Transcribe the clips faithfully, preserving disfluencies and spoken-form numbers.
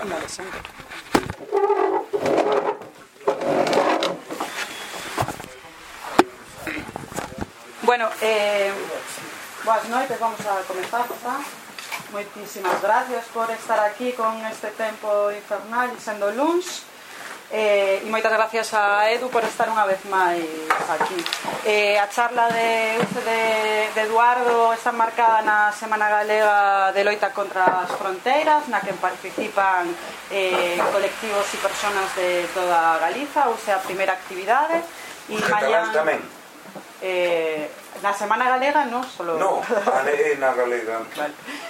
Vale, sempre. Bueno, eh, boas noites, vamos a comenzar, ¿tá? Moitísimas gracias por estar aquí con este tempo infernal e sendo luns. Eh, e moitas gracias a Edu por estar unha vez máis aquí. Eh, a charla de, de, de Eduardo está marcada na Semana Galega de Loita contra as Fronteiras, na que participan eh, colectivos e personas de toda Galiza, ou sea, a primeira actividade. E mañan tamén. Eh, na Semana Galega, non? Solo... No, na Galega. Vale.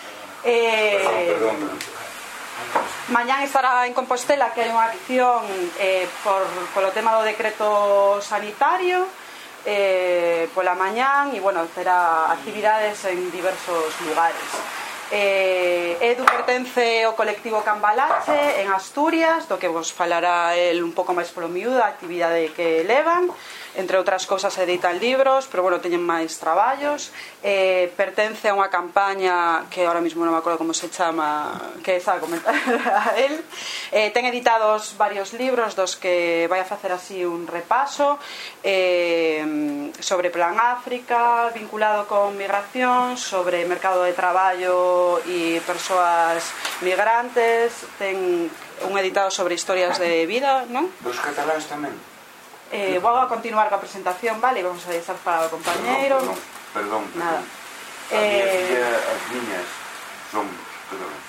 Eh, perdón, perdón. Mañán estará en Compostela, que hai unha acción eh, por, polo tema do decreto sanitario eh, pola mañán, e bueno, terá actividades en diversos lugares. eh, Edu pertence ao colectivo Cambalache en Asturias, do que vos falará el un pouco máis polo miúdo, a actividade que levan. Entre outras cousas editan libros, pero bueno, teñen máis traballos. eh, Pertence a unha campaña que ahora mismo non me acordo como se chama, que está a comentar a él. eh, Ten editados varios libros dos que vai a facer así un repaso eh, sobre Plan África, vinculado con migración, sobre mercado de traballo e persoas migrantes. Ten un editado sobre historias de vida, non? Dos cataláns tamén. Eh, vou a continuar coa presentación, vale, vamos a deixar para o compañeiro. Perdón, perdón, perdón. Nada. A eh... miña filla, as niñas son cataláns.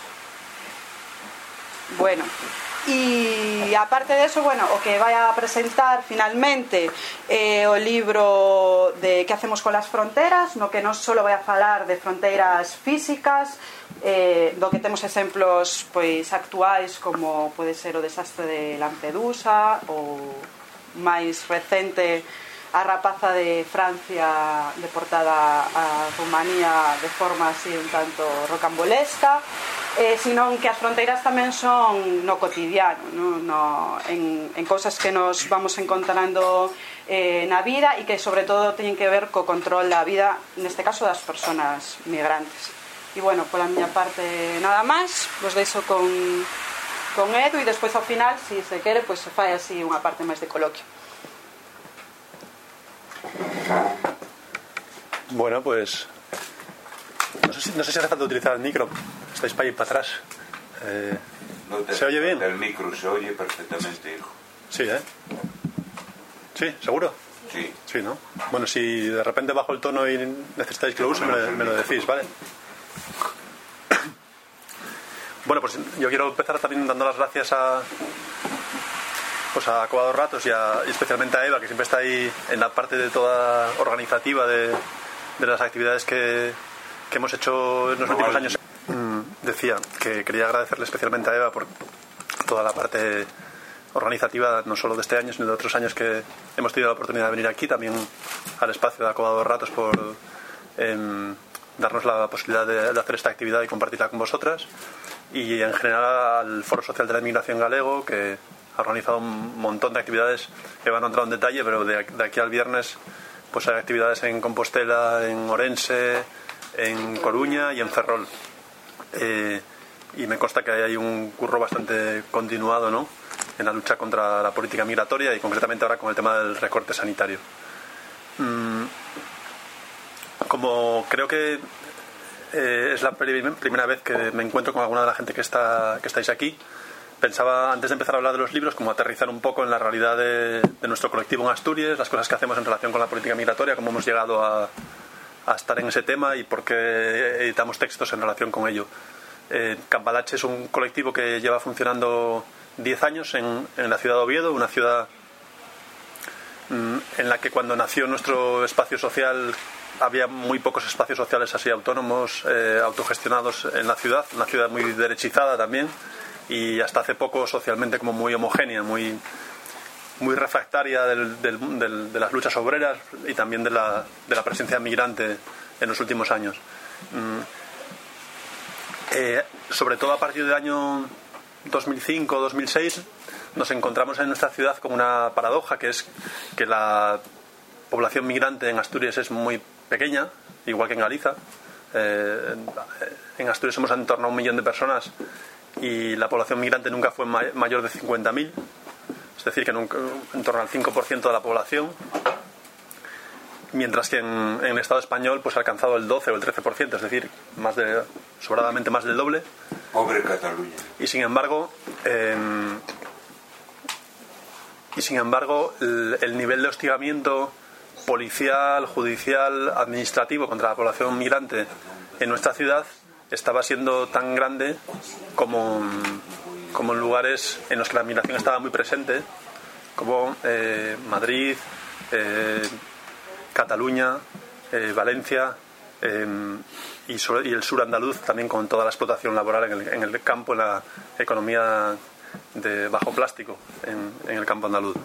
Bueno, e aparte de eso, bueno, o que vai a presentar finalmente é eh, o libro de Que hacemos con las fronteras, no que non só vai a falar de fronteiras físicas, eh, do que temos exemplos pois actuais, como pode ser o desastre de Lampedusa, ou máis recente a rapaza de Francia deportada a Rumanía de forma así un tanto rocambolesca, eh, sino que as fronteiras tamén son no cotidiano, no, no, en, en cousas que nos vamos encontrando eh, na vida, e que sobre todo teñen que ver co control da vida, neste caso das persoas migrantes. E bueno, pola miña parte nada máis, vos deixo con con Edu, e despois ao final, se se quere, pois se fai así unha parte máis de coloquio. Bueno, pues no sé si, no sé si hace falta utilizar el micro. Estáis para ir para atrás. Eh, no te, ¿Se oye bien? El micro se oye perfectamente, hijo. Sí, ¿eh? Sí, ¿seguro? Sí. Sí, ¿no? Bueno, si de repente bajo el tono y necesitáis que lo use, me, me lo decís, ¿vale? Bueno, pues yo quiero empezar también dando las gracias a pues a Cova dos Ratos y, a, y especialmente a Eva, que siempre está ahí en la parte de toda organizativa de, de las actividades que, que hemos hecho en los últimos años. Mm, decía que quería agradecerle especialmente a Eva por toda la parte organizativa, no solo de este año, sino de otros años que hemos tenido la oportunidad de venir aquí, también al espacio de Cova dos Ratos por eh, darnos la posibilidad de, de hacer esta actividad y compartirla con vosotras. Y en general al Foro Social de la Inmigración Galego, que ha organizado un montón de actividades. Eva no ha entrado en detalle, pero de, de aquí al viernes pues hay actividades en Compostela, en Orense, en Coruña y en Ferrol. Eh, y me consta que hay un curro bastante continuado, ¿no?, en la lucha contra la política migratoria y concretamente ahora con el tema del recorte sanitario. Mm, como creo que Eh, es la primera vez que me encuentro con alguna de la gente que está que estáis aquí, pensaba, antes de empezar a hablar de los libros, como aterrizar un poco en la realidad de, de nuestro colectivo en Asturias, las cosas que hacemos en relación con la política migratoria, cómo hemos llegado a, a estar en ese tema y por qué editamos textos en relación con ello. eh, Cambalache es un colectivo que lleva funcionando diez años en, en la ciudad de Oviedo, una ciudad mm, en la que cuando nació nuestro espacio social había muy pocos espacios sociales así autónomos, eh, autogestionados en la ciudad, una ciudad muy derechizada también, y hasta hace poco socialmente como muy homogénea, muy, muy refractaria del, del, del, de las luchas obreras y también de la, de la presencia migrante en los últimos años. Mm. Eh, sobre todo a partir del año dos mil cinco dos mil seis nos encontramos en nuestra ciudad con una paradoja, que es que la población migrante en Asturias es muy pequeña, igual que en Galiza. Eh, en Asturias somos en torno a un millón de personas y la población migrante nunca fue may- mayor de cincuenta mil, es decir, que nunca, en torno al cinco por ciento de la población, mientras que en, en el Estado español pues ha alcanzado el doce o el trece por ciento, es decir, más de, sobradamente más del doble. Pobre Cataluña. Y sin embargo, eh, y sin embargo el, el nivel de hostigamiento policial, judicial, administrativo contra la población migrante en nuestra ciudad estaba siendo tan grande como, como en lugares en los que la migración estaba muy presente, como eh, Madrid, eh, Cataluña, eh, Valencia eh, y, sobre, y el sur andaluz, también con toda la explotación laboral en el, en el campo, en la economía de bajo plástico en, en el campo andaluz.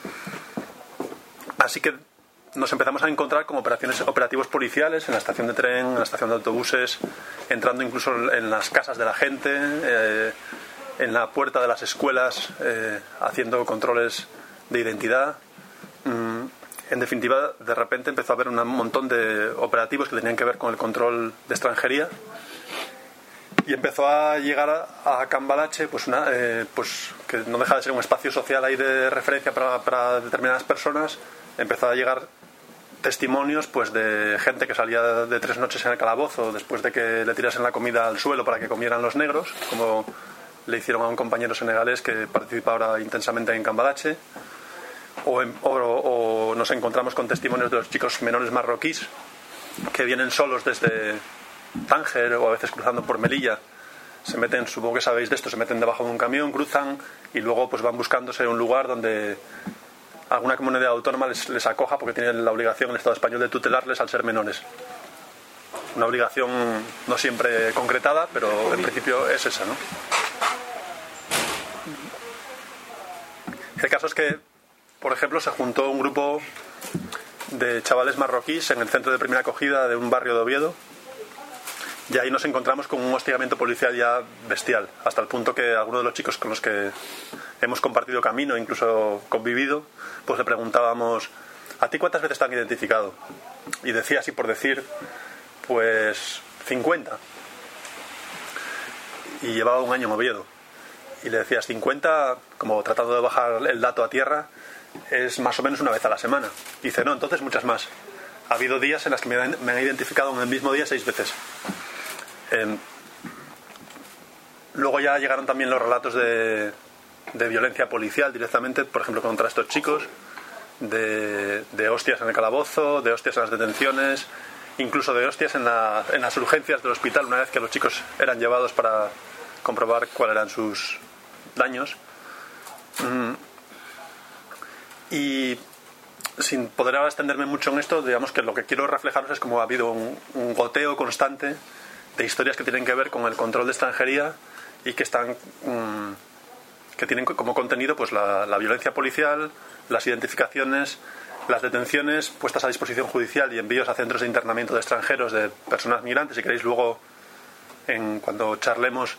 Así que nos empezamos a encontrar como operaciones, operativos policiales en la estación de tren, en la estación de autobuses, entrando incluso en las casas de la gente, eh, en la puerta de las escuelas, eh, haciendo controles de identidad. Mm, en definitiva, de repente empezó a haber un montón de operativos que tenían que ver con el control de extranjería, y empezó a llegar a, a Cambalache, pues, una, eh, pues que no deja de ser un espacio social ahí de referencia para, para determinadas personas. Empezó a llegar testimonios pues de gente que salía de tres noches en el calabozo después de que le tirasen la comida al suelo para que comieran los negros, como le hicieron a un compañero senegalés que participa ahora intensamente en Cambalache. O, en, o, o nos encontramos con testimonios de los chicos menores marroquíes que vienen solos desde Tánger o a veces cruzando por Melilla, se meten, supongo que sabéis de esto, se meten debajo de un camión, cruzan y luego pues van buscándose un lugar donde alguna comunidad autónoma les, les acoja, porque tienen la obligación el Estado español de tutelarles al ser menores. Una obligación no siempre concretada, pero en principio es esa, ¿no? El caso es que, por ejemplo, se juntó un grupo de chavales marroquíes en el centro de primera acogida de un barrio de Oviedo, y ahí nos encontramos con un hostigamiento policial ya bestial, hasta el punto que algunos de los chicos con los que hemos compartido camino, incluso convivido, pues le preguntábamos: ¿a ti cuántas veces te han identificado? Y decía, así por decir, pues cincuenta. Y llevaba un año en Oviedo. Y le decías cincuenta, como tratando de bajar el dato a tierra, es más o menos una vez a la semana. Y dice, no, entonces muchas más. Ha habido días en las que me han, me han identificado en el mismo día seis veces. Eh, luego ya llegaron también los relatos de, de violencia policial directamente, por ejemplo contra estos chicos, de, de hostias en el calabozo, de hostias en las detenciones, incluso de hostias en, la, en las urgencias del hospital una vez que los chicos eran llevados para comprobar cuáles eran sus daños. Mm. Y sin poder ahora extenderme mucho en esto, digamos que lo que quiero reflejaros es cómo ha habido un, un goteo constante de historias que tienen que ver con el control de extranjería y que están um, que tienen como contenido pues la, la violencia policial, las identificaciones, las detenciones puestas a disposición judicial y envíos a centros de internamiento de extranjeros de personas migrantes. Si queréis luego, en, cuando charlemos,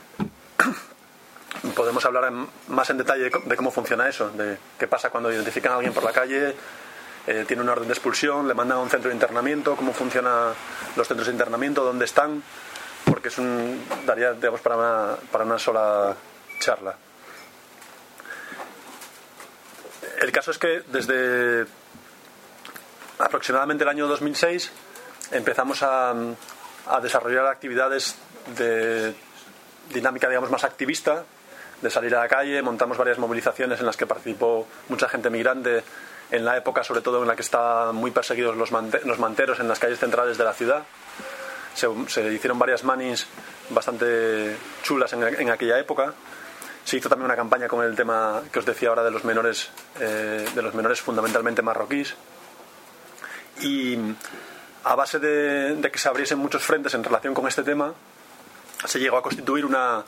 podemos hablar en, más en detalle de, de cómo funciona eso, de qué pasa cuando identifican a alguien por la calle, eh, tiene una orden de expulsión, le mandan a un centro de internamiento, cómo funcionan los centros de internamiento, dónde están, porque es un, daría, digamos, para una, para una sola charla. El caso es que desde aproximadamente el año dos mil seis empezamos a, a desarrollar actividades de dinámica, digamos, más activista, de salir a la calle. Montamos varias movilizaciones en las que participó mucha gente migrante, en la época sobre todo en la que estaban muy perseguidos los, mante- los manteros en las calles centrales de la ciudad. Se, se hicieron varias manís bastante chulas en, en aquella época. Se hizo también una campaña con el tema que os decía ahora de los menores, eh, de los menores fundamentalmente marroquíes. Y a base de, de que se abriesen muchos frentes en relación con este tema, se llegó a constituir una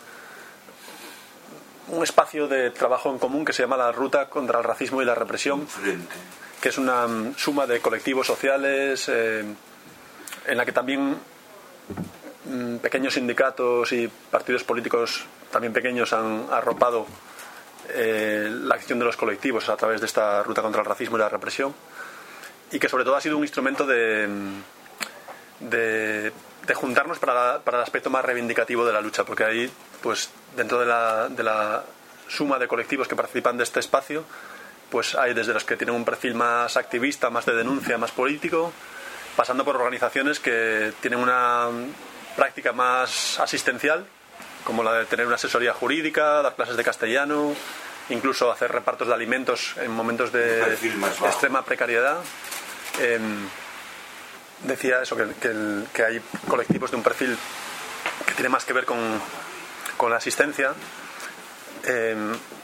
un espacio de trabajo en común que se llama la Ruta contra el Racismo y la Represión, que es una um, suma de colectivos sociales eh, en la que también um, pequeños sindicatos y partidos políticos también pequeños han arropado eh, la acción de los colectivos a través de esta Ruta contra el Racismo y la Represión, y que sobre todo ha sido un instrumento de, de de juntarnos para, la, para el aspecto más reivindicativo de la lucha, porque ahí, pues, dentro de la, de la suma de colectivos que participan de este espacio, pues hay desde los que tienen un perfil más activista, más de denuncia, más político, pasando por organizaciones que tienen una práctica más asistencial, como la de tener una asesoría jurídica, dar clases de castellano, incluso hacer repartos de alimentos en momentos de extrema precariedad. Eh, decía eso, que, que, el, que hay colectivos de un perfil que tiene más que ver con, con la asistencia, eh,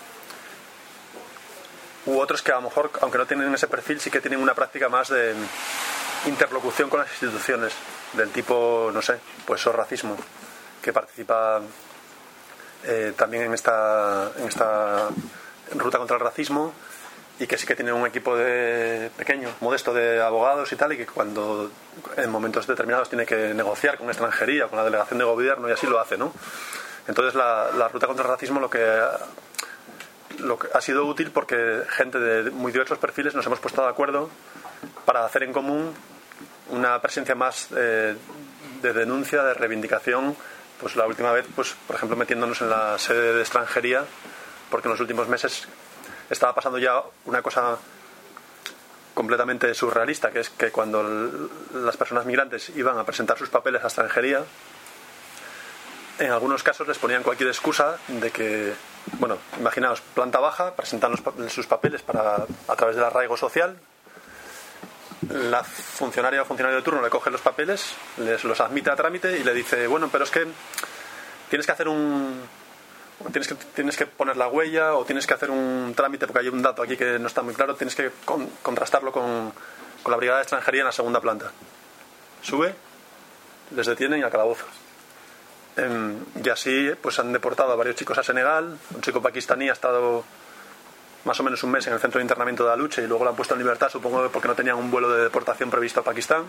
u otros que a lo mejor, aunque no tienen ese perfil, sí que tienen una práctica más de interlocución con las instituciones, del tipo, no sé, pues o racismo, que participa eh, también en esta, en esta ruta contra el racismo, y que sí que tiene un equipo de pequeño, modesto, de abogados y tal, y que cuando en momentos determinados tiene que negociar con extranjería, con la delegación de gobierno, y así lo hace, ¿no? Entonces la, la ruta contra el racismo lo que lo que ha sido útil, porque gente de muy diversos perfiles nos hemos puesto de acuerdo para hacer en común una presencia más eh, de denuncia, de reivindicación. Pues la última vez, pues por ejemplo, metiéndonos en la sede de extranjería, porque en los últimos meses estaba pasando ya una cosa completamente surrealista, que es que cuando el, las personas migrantes iban a presentar sus papeles a extranjería, en algunos casos les ponían cualquier excusa de que, bueno, imaginaos, planta baja, presentan los, sus papeles para, a través del arraigo social, la funcionaria o funcionario de turno le coge los papeles, les los admite a trámite y le dice, bueno, pero es que tienes que hacer un... Tienes que, tienes que poner la huella, o tienes que hacer un trámite porque hay un dato aquí que no está muy claro, tienes que con, contrastarlo con, con la brigada de extranjería en la segunda planta. Sube, les detienen y al calabozo. Eh, y así pues han deportado a varios chicos a Senegal. Un chico pakistaní ha estado más o menos un mes en el centro de internamiento de Aluche y luego lo han puesto en libertad, supongo porque no tenían un vuelo de deportación previsto a Pakistán.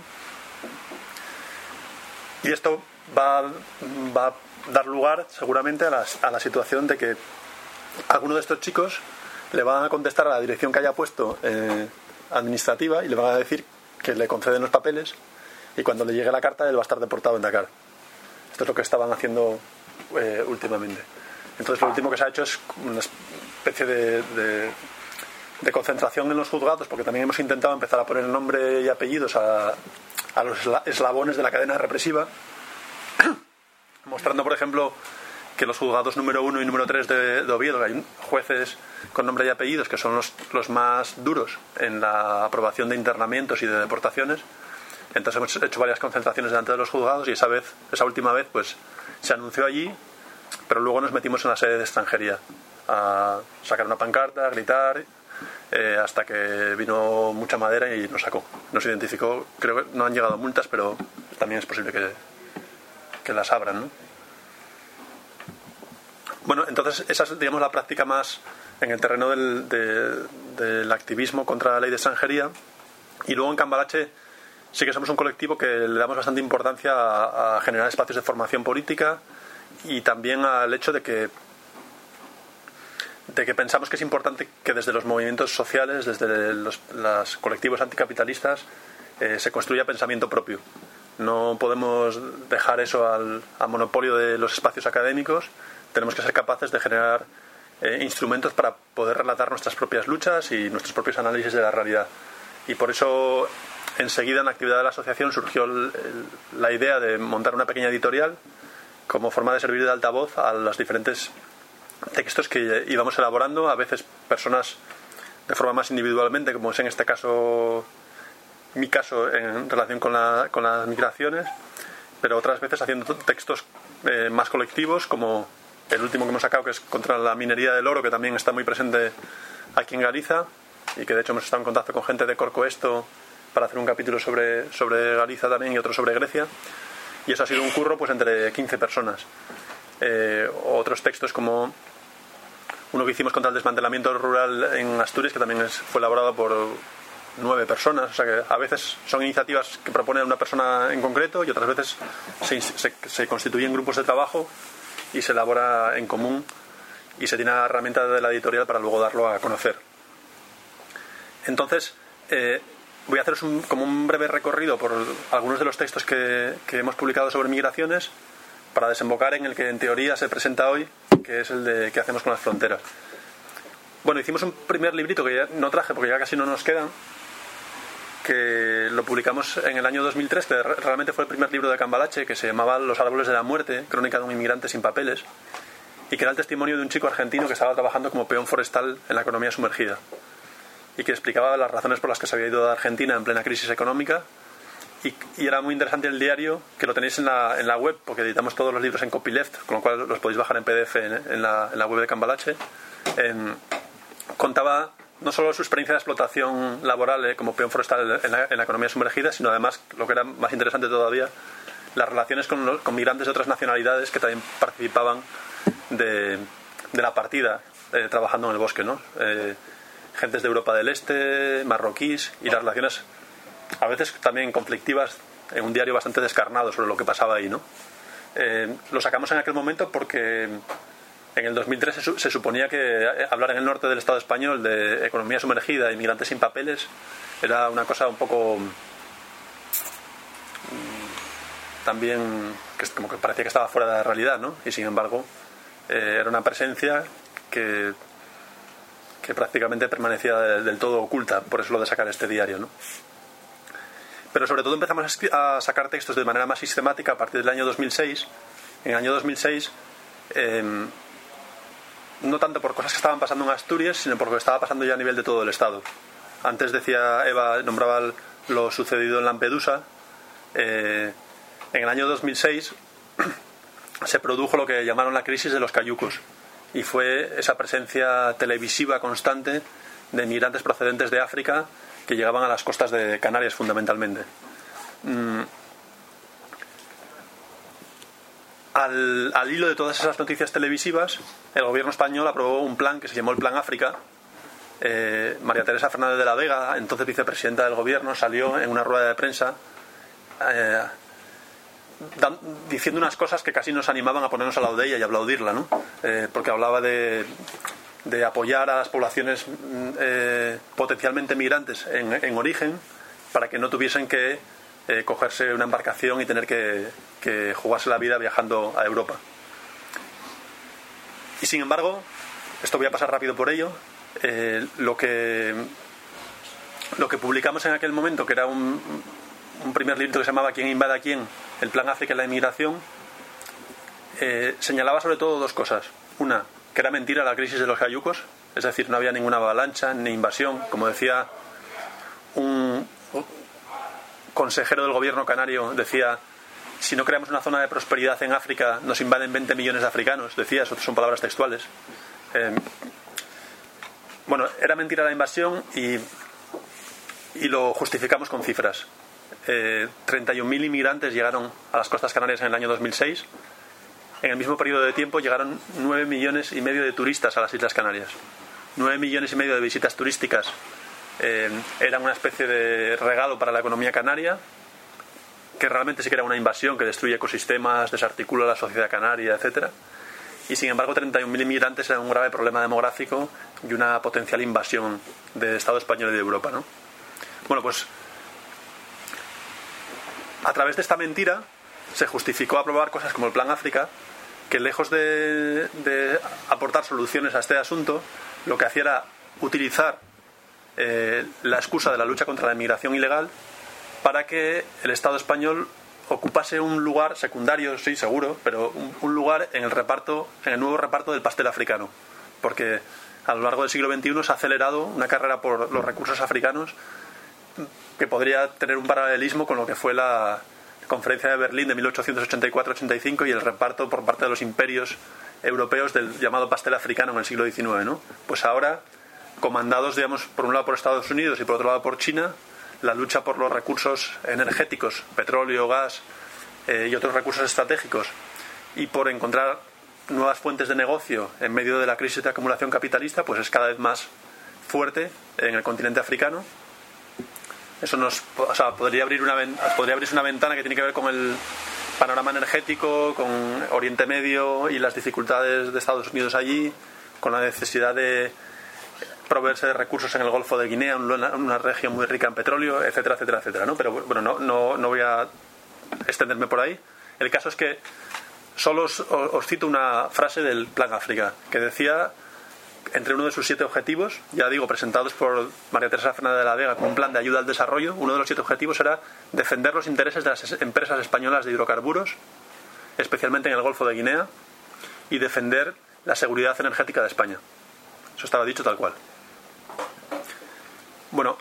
Y esto va, va a dar lugar seguramente a la, a la situación de que alguno de estos chicos le van a contestar a la dirección que haya puesto eh, administrativa, y le van a decir que le conceden los papeles, y cuando le llegue la carta él va a estar deportado en Dakar. Esto es lo que estaban haciendo eh, últimamente. Entonces lo último que se ha hecho es una especie de, de, de concentración en los juzgados, porque también hemos intentado empezar a poner nombre y apellidos a, a los eslabones de la cadena represiva, mostrando, por ejemplo, que los juzgados número uno y número tres de, de Oviedo, hay jueces con nombre y apellidos que son los, los más duros en la aprobación de internamientos y de deportaciones. Entonces hemos hecho varias concentraciones delante de los juzgados, y esa vez, esa última vez, pues se anunció allí, pero luego nos metimos en la sede de extranjería a sacar una pancarta, a gritar, eh, hasta que vino mucha madera y nos sacó, nos identificó. Creo que no han llegado multas, pero también es posible que que las abran, ¿no? Bueno, entonces esa es, digamos, la práctica más en el terreno del, de, del activismo contra la ley de extranjería. Y luego en Cambalache sí que somos un colectivo que le damos bastante importancia a, a generar espacios de formación política, y también al hecho de que de que pensamos que es importante que desde los movimientos sociales, desde los, los colectivos anticapitalistas, eh, se construya pensamiento propio. No podemos dejar eso al, al monopolio de los espacios académicos. Tenemos que ser capaces de generar eh, instrumentos para poder relatar nuestras propias luchas y nuestros propios análisis de la realidad. Y por eso enseguida en la actividad de la asociación surgió el, el, la idea de montar una pequeña editorial como forma de servir de altavoz a los diferentes textos que íbamos elaborando, a veces personas de forma más individualmente, como es en este caso mi caso en relación con, la, con las migraciones, pero otras veces haciendo textos eh, más colectivos, como el último que hemos sacado, que es contra la minería del oro, que también está muy presente aquí en Galiza, y que de hecho hemos estado en contacto con gente de Corcoesto para hacer un capítulo sobre, sobre Galiza también, y otro sobre Grecia, y eso ha sido un curro pues entre quince personas. Eh, otros textos como uno que hicimos contra el desmantelamiento rural en Asturias, que también es, fue elaborado por nueve personas. O sea que a veces son iniciativas que propone una persona en concreto, y otras veces se, se, se constituyen grupos de trabajo y se elabora en común, y se tiene la herramienta de la editorial para luego darlo a conocer. Entonces, eh, voy a haceros un, como un breve recorrido por algunos de los textos que, que hemos publicado sobre migraciones para desembocar en el que en teoría se presenta hoy, que es el de qué hacemos con las fronteras. Bueno, hicimos un primer librito que ya no traje porque ya casi no nos quedan, que lo publicamos en el año dos mil tres, que realmente fue el primer libro de Cambalache, que se llamaba Los árboles de la muerte, crónica de un inmigrante sin papeles, y que era el testimonio de un chico argentino que estaba trabajando como peón forestal en la economía sumergida y que explicaba las razones por las que se había ido de Argentina en plena crisis económica. Y, y era muy interesante el diario, que lo tenéis en la, en la web, porque editamos todos los libros en copyleft, con lo cual los podéis bajar en P D F en, en, la, en la web de Cambalache. En, contaba no solo su experiencia de explotación laboral eh, como peón forestal en la, en la economía sumergida, sino además, lo que era más interesante todavía, las relaciones con, los, con migrantes de otras nacionalidades que también participaban de, de la partida eh, trabajando en el bosque, ¿no? Eh, gentes de Europa del Este, marroquíes, y las relaciones a veces también conflictivas en un diario bastante descarnado sobre lo que pasaba ahí, ¿no? Eh, lo sacamos en aquel momento porque en el dos mil tres se, su, se suponía que hablar en el norte del Estado español de economía sumergida, inmigrantes sin papeles, era una cosa un poco mmm, también que como que parecía que estaba fuera de la realidad, ¿no? Y sin embargo eh, era una presencia que, que prácticamente permanecía de, del todo oculta, por eso lo de sacar este diario, ¿no? Pero sobre todo empezamos a sacar textos de manera más sistemática a partir del año dos mil seis. En el año dos mil seis eh, no tanto por cosas que estaban pasando en Asturias, sino por lo que estaba pasando ya a nivel de todo el Estado. Antes decía Eva, nombraba lo sucedido en Lampedusa. Eh, en el año dos mil seis se produjo lo que llamaron la crisis de los cayucos, y fue esa presencia televisiva constante de migrantes procedentes de África que llegaban a las costas de Canarias fundamentalmente. Mm. Al, al hilo de todas esas noticias televisivas, el gobierno español aprobó un plan que se llamó el Plan África. Eh, María Teresa Fernández de la Vega, entonces vicepresidenta del gobierno, salió en una rueda de prensa eh, dan, diciendo unas cosas que casi nos animaban a ponernos al lado de ella y aplaudirla, ¿no? Eh, porque hablaba de, de apoyar a las poblaciones eh, potencialmente migrantes en, en origen, para que no tuviesen que eh, cogerse una embarcación y tener que, que jugarse la vida viajando a Europa. Y sin embargo, esto voy a pasar rápido por ello, eh, lo que lo que publicamos en aquel momento, que era un, un primer libro que se llamaba ¿Quién invade a quién? El Plan África y la inmigración, eh, señalaba sobre todo dos cosas. Una, que era mentira la crisis de los cayucos, es decir, no había ninguna avalancha ni invasión. Como decía un consejero del gobierno canario, decía: si no creamos una zona de prosperidad en África, nos invaden veinte millones de africanos. Decía, eso son palabras textuales. Eh, bueno, era mentira la invasión y, y lo justificamos con cifras. Eh, treinta y un mil inmigrantes llegaron a las costas canarias en el año dos mil seis. En el mismo periodo de tiempo llegaron nueve millones y medio de turistas a las Islas Canarias. nueve millones y medio de visitas turísticas. Eh, eran una especie de regalo para la economía canaria, que realmente sí que era una invasión que destruye ecosistemas, desarticula la sociedad canaria, etcétera. Y sin embargo treinta y un mil inmigrantes eran un grave problema demográfico y una potencial invasión del Estado español y de Europa, ¿no? Bueno, pues a través de esta mentira se justificó aprobar cosas como el Plan África, que lejos de, de aportar soluciones a este asunto, lo que hacía era utilizar eh, la excusa de la lucha contra la inmigración ilegal para que el Estado español ocupase un lugar secundario, sí, seguro, pero un, un lugar en el reparto, en el nuevo reparto del pastel africano, porque a lo largo del siglo veintiuno se ha acelerado una carrera por los recursos africanos que podría tener un paralelismo con lo que fue la Conferencia de Berlín de mil ochocientos ochenta y cuatro ochenta y cinco y el reparto por parte de los imperios europeos del llamado pastel africano en el siglo diecinueve, ¿no? Pues ahora, comandados, digamos, por un lado por Estados Unidos y por otro lado por China, la lucha por los recursos energéticos, petróleo, gas eh, y otros recursos estratégicos, y por encontrar nuevas fuentes de negocio en medio de la crisis de acumulación capitalista, pues es cada vez más fuerte en el continente africano. Eso nos, o sea, podría abrir una podría abrirse una ventana que tiene que ver con el panorama energético, con Oriente Medio y las dificultades de Estados Unidos allí, con la necesidad de proveerse de recursos en el Golfo de Guinea, una, una región muy rica en petróleo, etcétera, etcétera, etcétera, ¿no? Pero bueno, no, no, no voy a extenderme por ahí. El caso es que solo os, os cito una frase del Plan África, que decía, entre uno de sus siete objetivos, ya digo, presentados por María Teresa Fernández de la Vega como un plan de ayuda al desarrollo, uno de los siete objetivos era defender los intereses de las empresas españolas de hidrocarburos, especialmente en el Golfo de Guinea, y defender la seguridad energética de España. Eso estaba dicho tal cual. Bueno,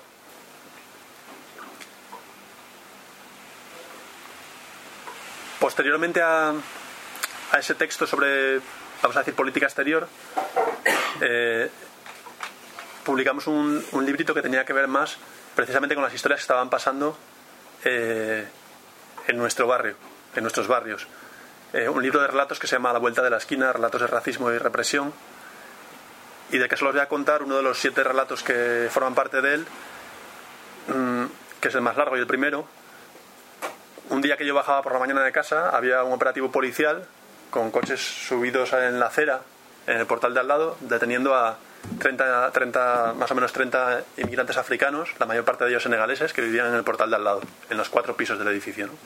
posteriormente a, a ese texto sobre, vamos a decir, política exterior, eh, publicamos un, un librito que tenía que ver más precisamente con las historias que estaban pasando eh, en nuestro barrio, en nuestros barrios. Eh, un libro de relatos que se llama A la vuelta de la esquina, relatos de racismo y represión, y de que solo os voy a contar uno de los siete relatos que forman parte de él, mmm, que es el más largo y el primero. Un día que yo bajaba por la mañana de casa, había un operativo policial con coches subidos en la acera, en el portal de al lado, deteniendo a treinta, treinta, más o menos treinta inmigrantes africanos, la mayor parte de ellos senegaleses, que vivían en el portal de al lado, en los cuatro pisos del edificio, ¿no?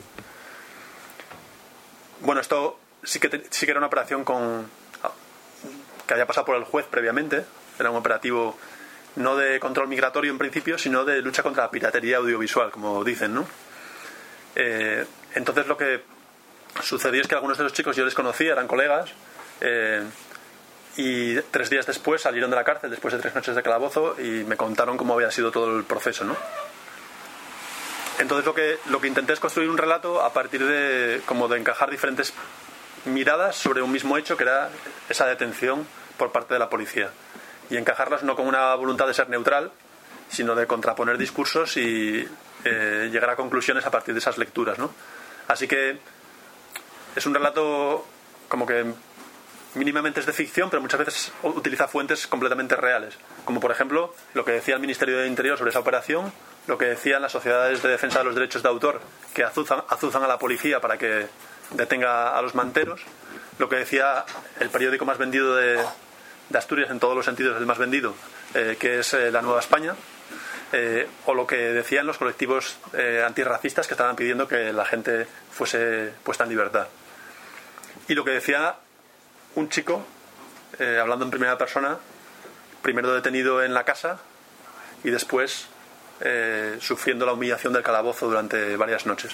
Bueno, esto sí que, te, sí que era una operación con, que había pasado por el juez previamente. Era un operativo no de control migratorio en principio, sino de lucha contra la piratería audiovisual, como dicen, ¿no? Eh, entonces lo que sucedió es que algunos de los chicos yo les conocía, eran colegas, eh, y tres días después salieron de la cárcel después de tres noches de calabozo y me contaron cómo había sido todo el proceso, ¿no? Entonces lo que, lo que intenté es construir un relato a partir de, como de encajar diferentes miradas sobre un mismo hecho, que era esa detención por parte de la policía, y encajarlas no con una voluntad de ser neutral, sino de contraponer discursos y eh, llegar a conclusiones a partir de esas lecturas, ¿no? Así que es un relato como que mínimamente es de ficción, pero muchas veces utiliza fuentes completamente reales, como por ejemplo lo que decía el Ministerio de Interior sobre esa operación, lo que decían las sociedades de defensa de los derechos de autor, que azuzan, azuzan a la policía para que detenga a los manteros, lo que decía el periódico más vendido de, de Asturias, en todos los sentidos el más vendido, eh, que es eh, La Nueva España, eh, o lo que decían los colectivos eh, antirracistas que estaban pidiendo que la gente fuese puesta en libertad. Y lo que decía un chico, eh, hablando en primera persona, primero detenido en la casa y después eh, sufriendo la humillación del calabozo durante varias noches.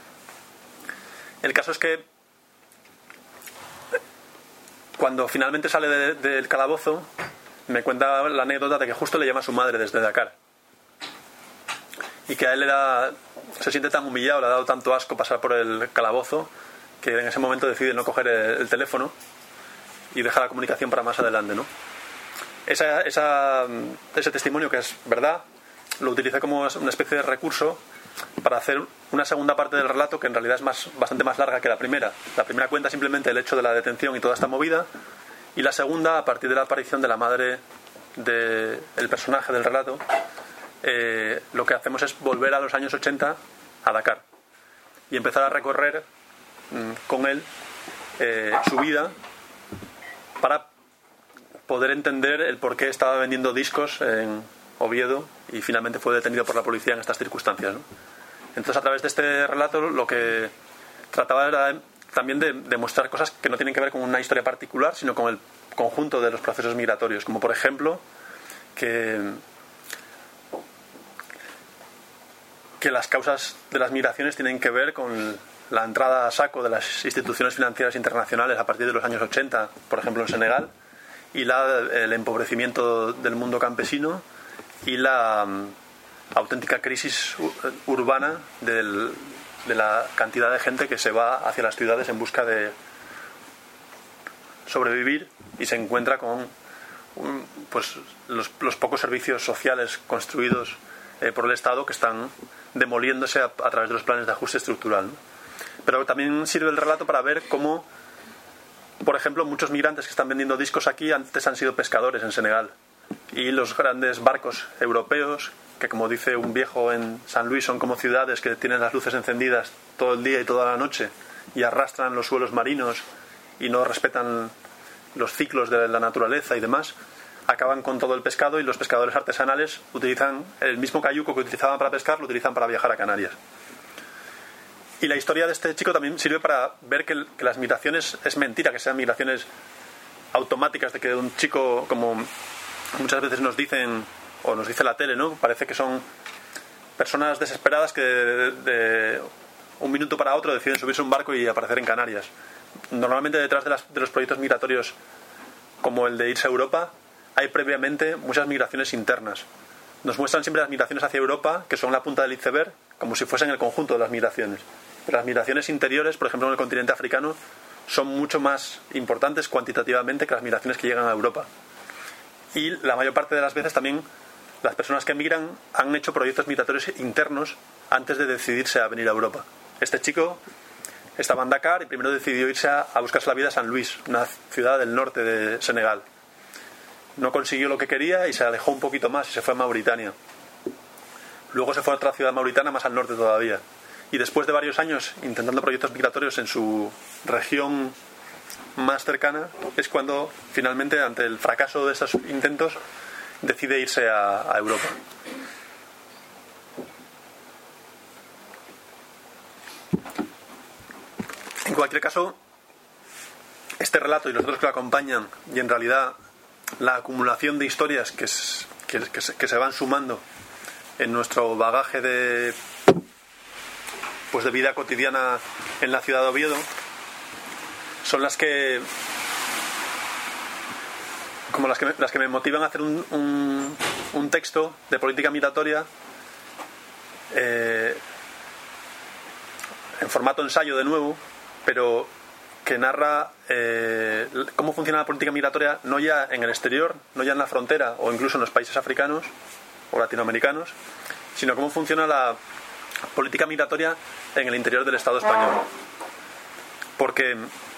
El caso es que cuando finalmente sale de, del calabozo, me cuenta la anécdota de que justo le llama a su madre desde Dakar y que a él era, se siente tan humillado, le ha dado tanto asco pasar por el calabozo, que en ese momento decide no coger el, el teléfono y dejar la comunicación para más adelante, ¿no? Esa, esa, ese testimonio, que es verdad, lo utilicé como una especie de recurso para hacer una segunda parte del relato, que en realidad es más, bastante más larga que la primera. La primera cuenta simplemente el hecho de la detención y toda esta movida, y la segunda, a partir de la aparición de la madre del personaje del relato, eh, lo que hacemos es volver a los años ochenta, a Dakar, y empezar a recorrer mmm, con él eh, su vida, para poder entender el por qué estaba vendiendo discos en Oviedo y finalmente fue detenido por la policía en estas circunstancias, ¿no? Entonces, a través de este relato, lo que trataba era también de, de mostrar cosas que no tienen que ver con una historia particular, sino con el conjunto de los procesos migratorios, como por ejemplo que, que las causas de las migraciones tienen que ver con la entrada a saco de las instituciones financieras internacionales a partir de los años ochenta, por ejemplo en Senegal, y la, el empobrecimiento del mundo campesino y la um, auténtica crisis urbana del, de la cantidad de gente que se va hacia las ciudades en busca de sobrevivir y se encuentra con un, pues, los, los pocos servicios sociales construidos eh, por el Estado que están demoliéndose a, a través de los planes de ajuste estructural, ¿no? Pero también sirve el relato para ver cómo, por ejemplo, muchos migrantes que están vendiendo discos aquí antes han sido pescadores en Senegal, y los grandes barcos europeos, que como dice un viejo en San Luis, son como ciudades que tienen las luces encendidas todo el día y toda la noche y arrastran los suelos marinos y no respetan los ciclos de la naturaleza y demás, acaban con todo el pescado y los pescadores artesanales utilizan el mismo cayuco que utilizaban para pescar, lo utilizan para viajar a Canarias. Y la historia de este chico también sirve para ver que, que las migraciones es mentira, que sean migraciones automáticas, de que un chico, como muchas veces nos dicen, o nos dice la tele, ¿no? Parece que son personas desesperadas que de, de un minuto para otro deciden subirse a un barco y aparecer en Canarias. Normalmente detrás de, las, de los proyectos migratorios como el de irse a Europa hay previamente muchas migraciones internas. Nos muestran siempre las migraciones hacia Europa, que son la punta del iceberg, como si fuesen el conjunto de las migraciones. Pero las migraciones interiores, por ejemplo en el continente africano, son mucho más importantes cuantitativamente que las migraciones que llegan a Europa. Y la mayor parte de las veces también las personas que emigran han hecho proyectos migratorios internos antes de decidirse a venir a Europa. Este chico estaba en Dakar y primero decidió irse a, a buscarse la vida a San Luis, una ciudad del norte de Senegal. No consiguió lo que quería y se alejó un poquito más y se fue a Mauritania. Luego se fue a otra ciudad mauritana más al norte todavía. Y después de varios años intentando proyectos migratorios en su región más cercana, es cuando finalmente, ante el fracaso de estos intentos, decide irse a, a Europa. En cualquier caso, este relato y los otros que lo acompañan, y en realidad la acumulación de historias que, es, que, que, se, que se van sumando en nuestro bagaje de, pues de vida cotidiana en la ciudad de Oviedo, son las que como las que me, las que me motivan a hacer un, un, un texto de política migratoria eh, en formato ensayo de nuevo, pero que narra eh, cómo funciona la política migratoria no ya en el exterior, no ya en la frontera o incluso en los países africanos o latinoamericanos, sino cómo funciona la política migratoria en el interior del Estado español. Porque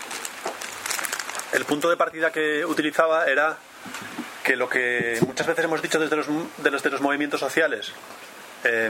el punto de partida que utilizaba era que lo que muchas veces hemos dicho desde los, de los, de los movimientos sociales, eh,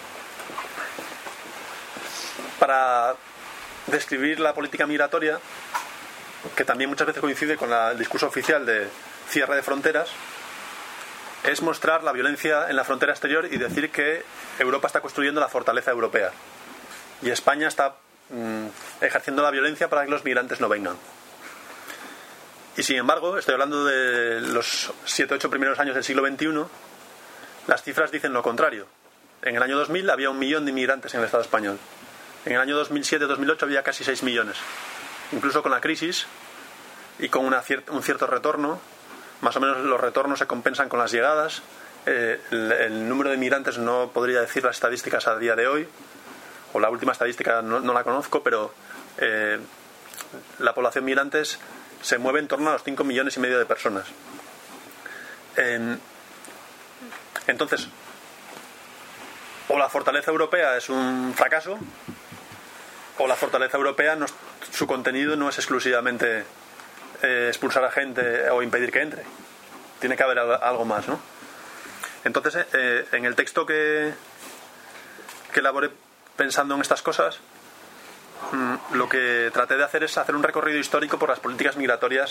para describir la política migratoria, que también muchas veces coincide con la, el discurso oficial de cierre de fronteras, es mostrar la violencia en la frontera exterior y decir que Europa está construyendo la fortaleza europea y España está mmm, ejerciendo la violencia para que los migrantes no vengan. Y sin embargo, estoy hablando de los siete ocho primeros años del siglo veintiuno, las cifras dicen lo contrario. En el año dos mil había un millón de inmigrantes en el Estado español. En el año dos mil siete dos mil ocho había casi seis millones. Incluso con la crisis y con una cier- un cierto retorno, más o menos los retornos se compensan con las llegadas. Eh, el, el número de inmigrantes no podría decir las estadísticas a día de hoy, o la última estadística no, no la conozco, pero eh, la población migrantes se mueve en torno a los cinco millones y medio de personas. Eh, entonces, o la fortaleza europea es un fracaso, o la fortaleza europea, no, su contenido no es exclusivamente eh, expulsar a gente o impedir que entre. Tiene que haber algo más, ¿no? Entonces, eh, en el texto que, que elaboré pensando en estas cosas, mmm, lo que traté de hacer es hacer un recorrido histórico por las políticas migratorias,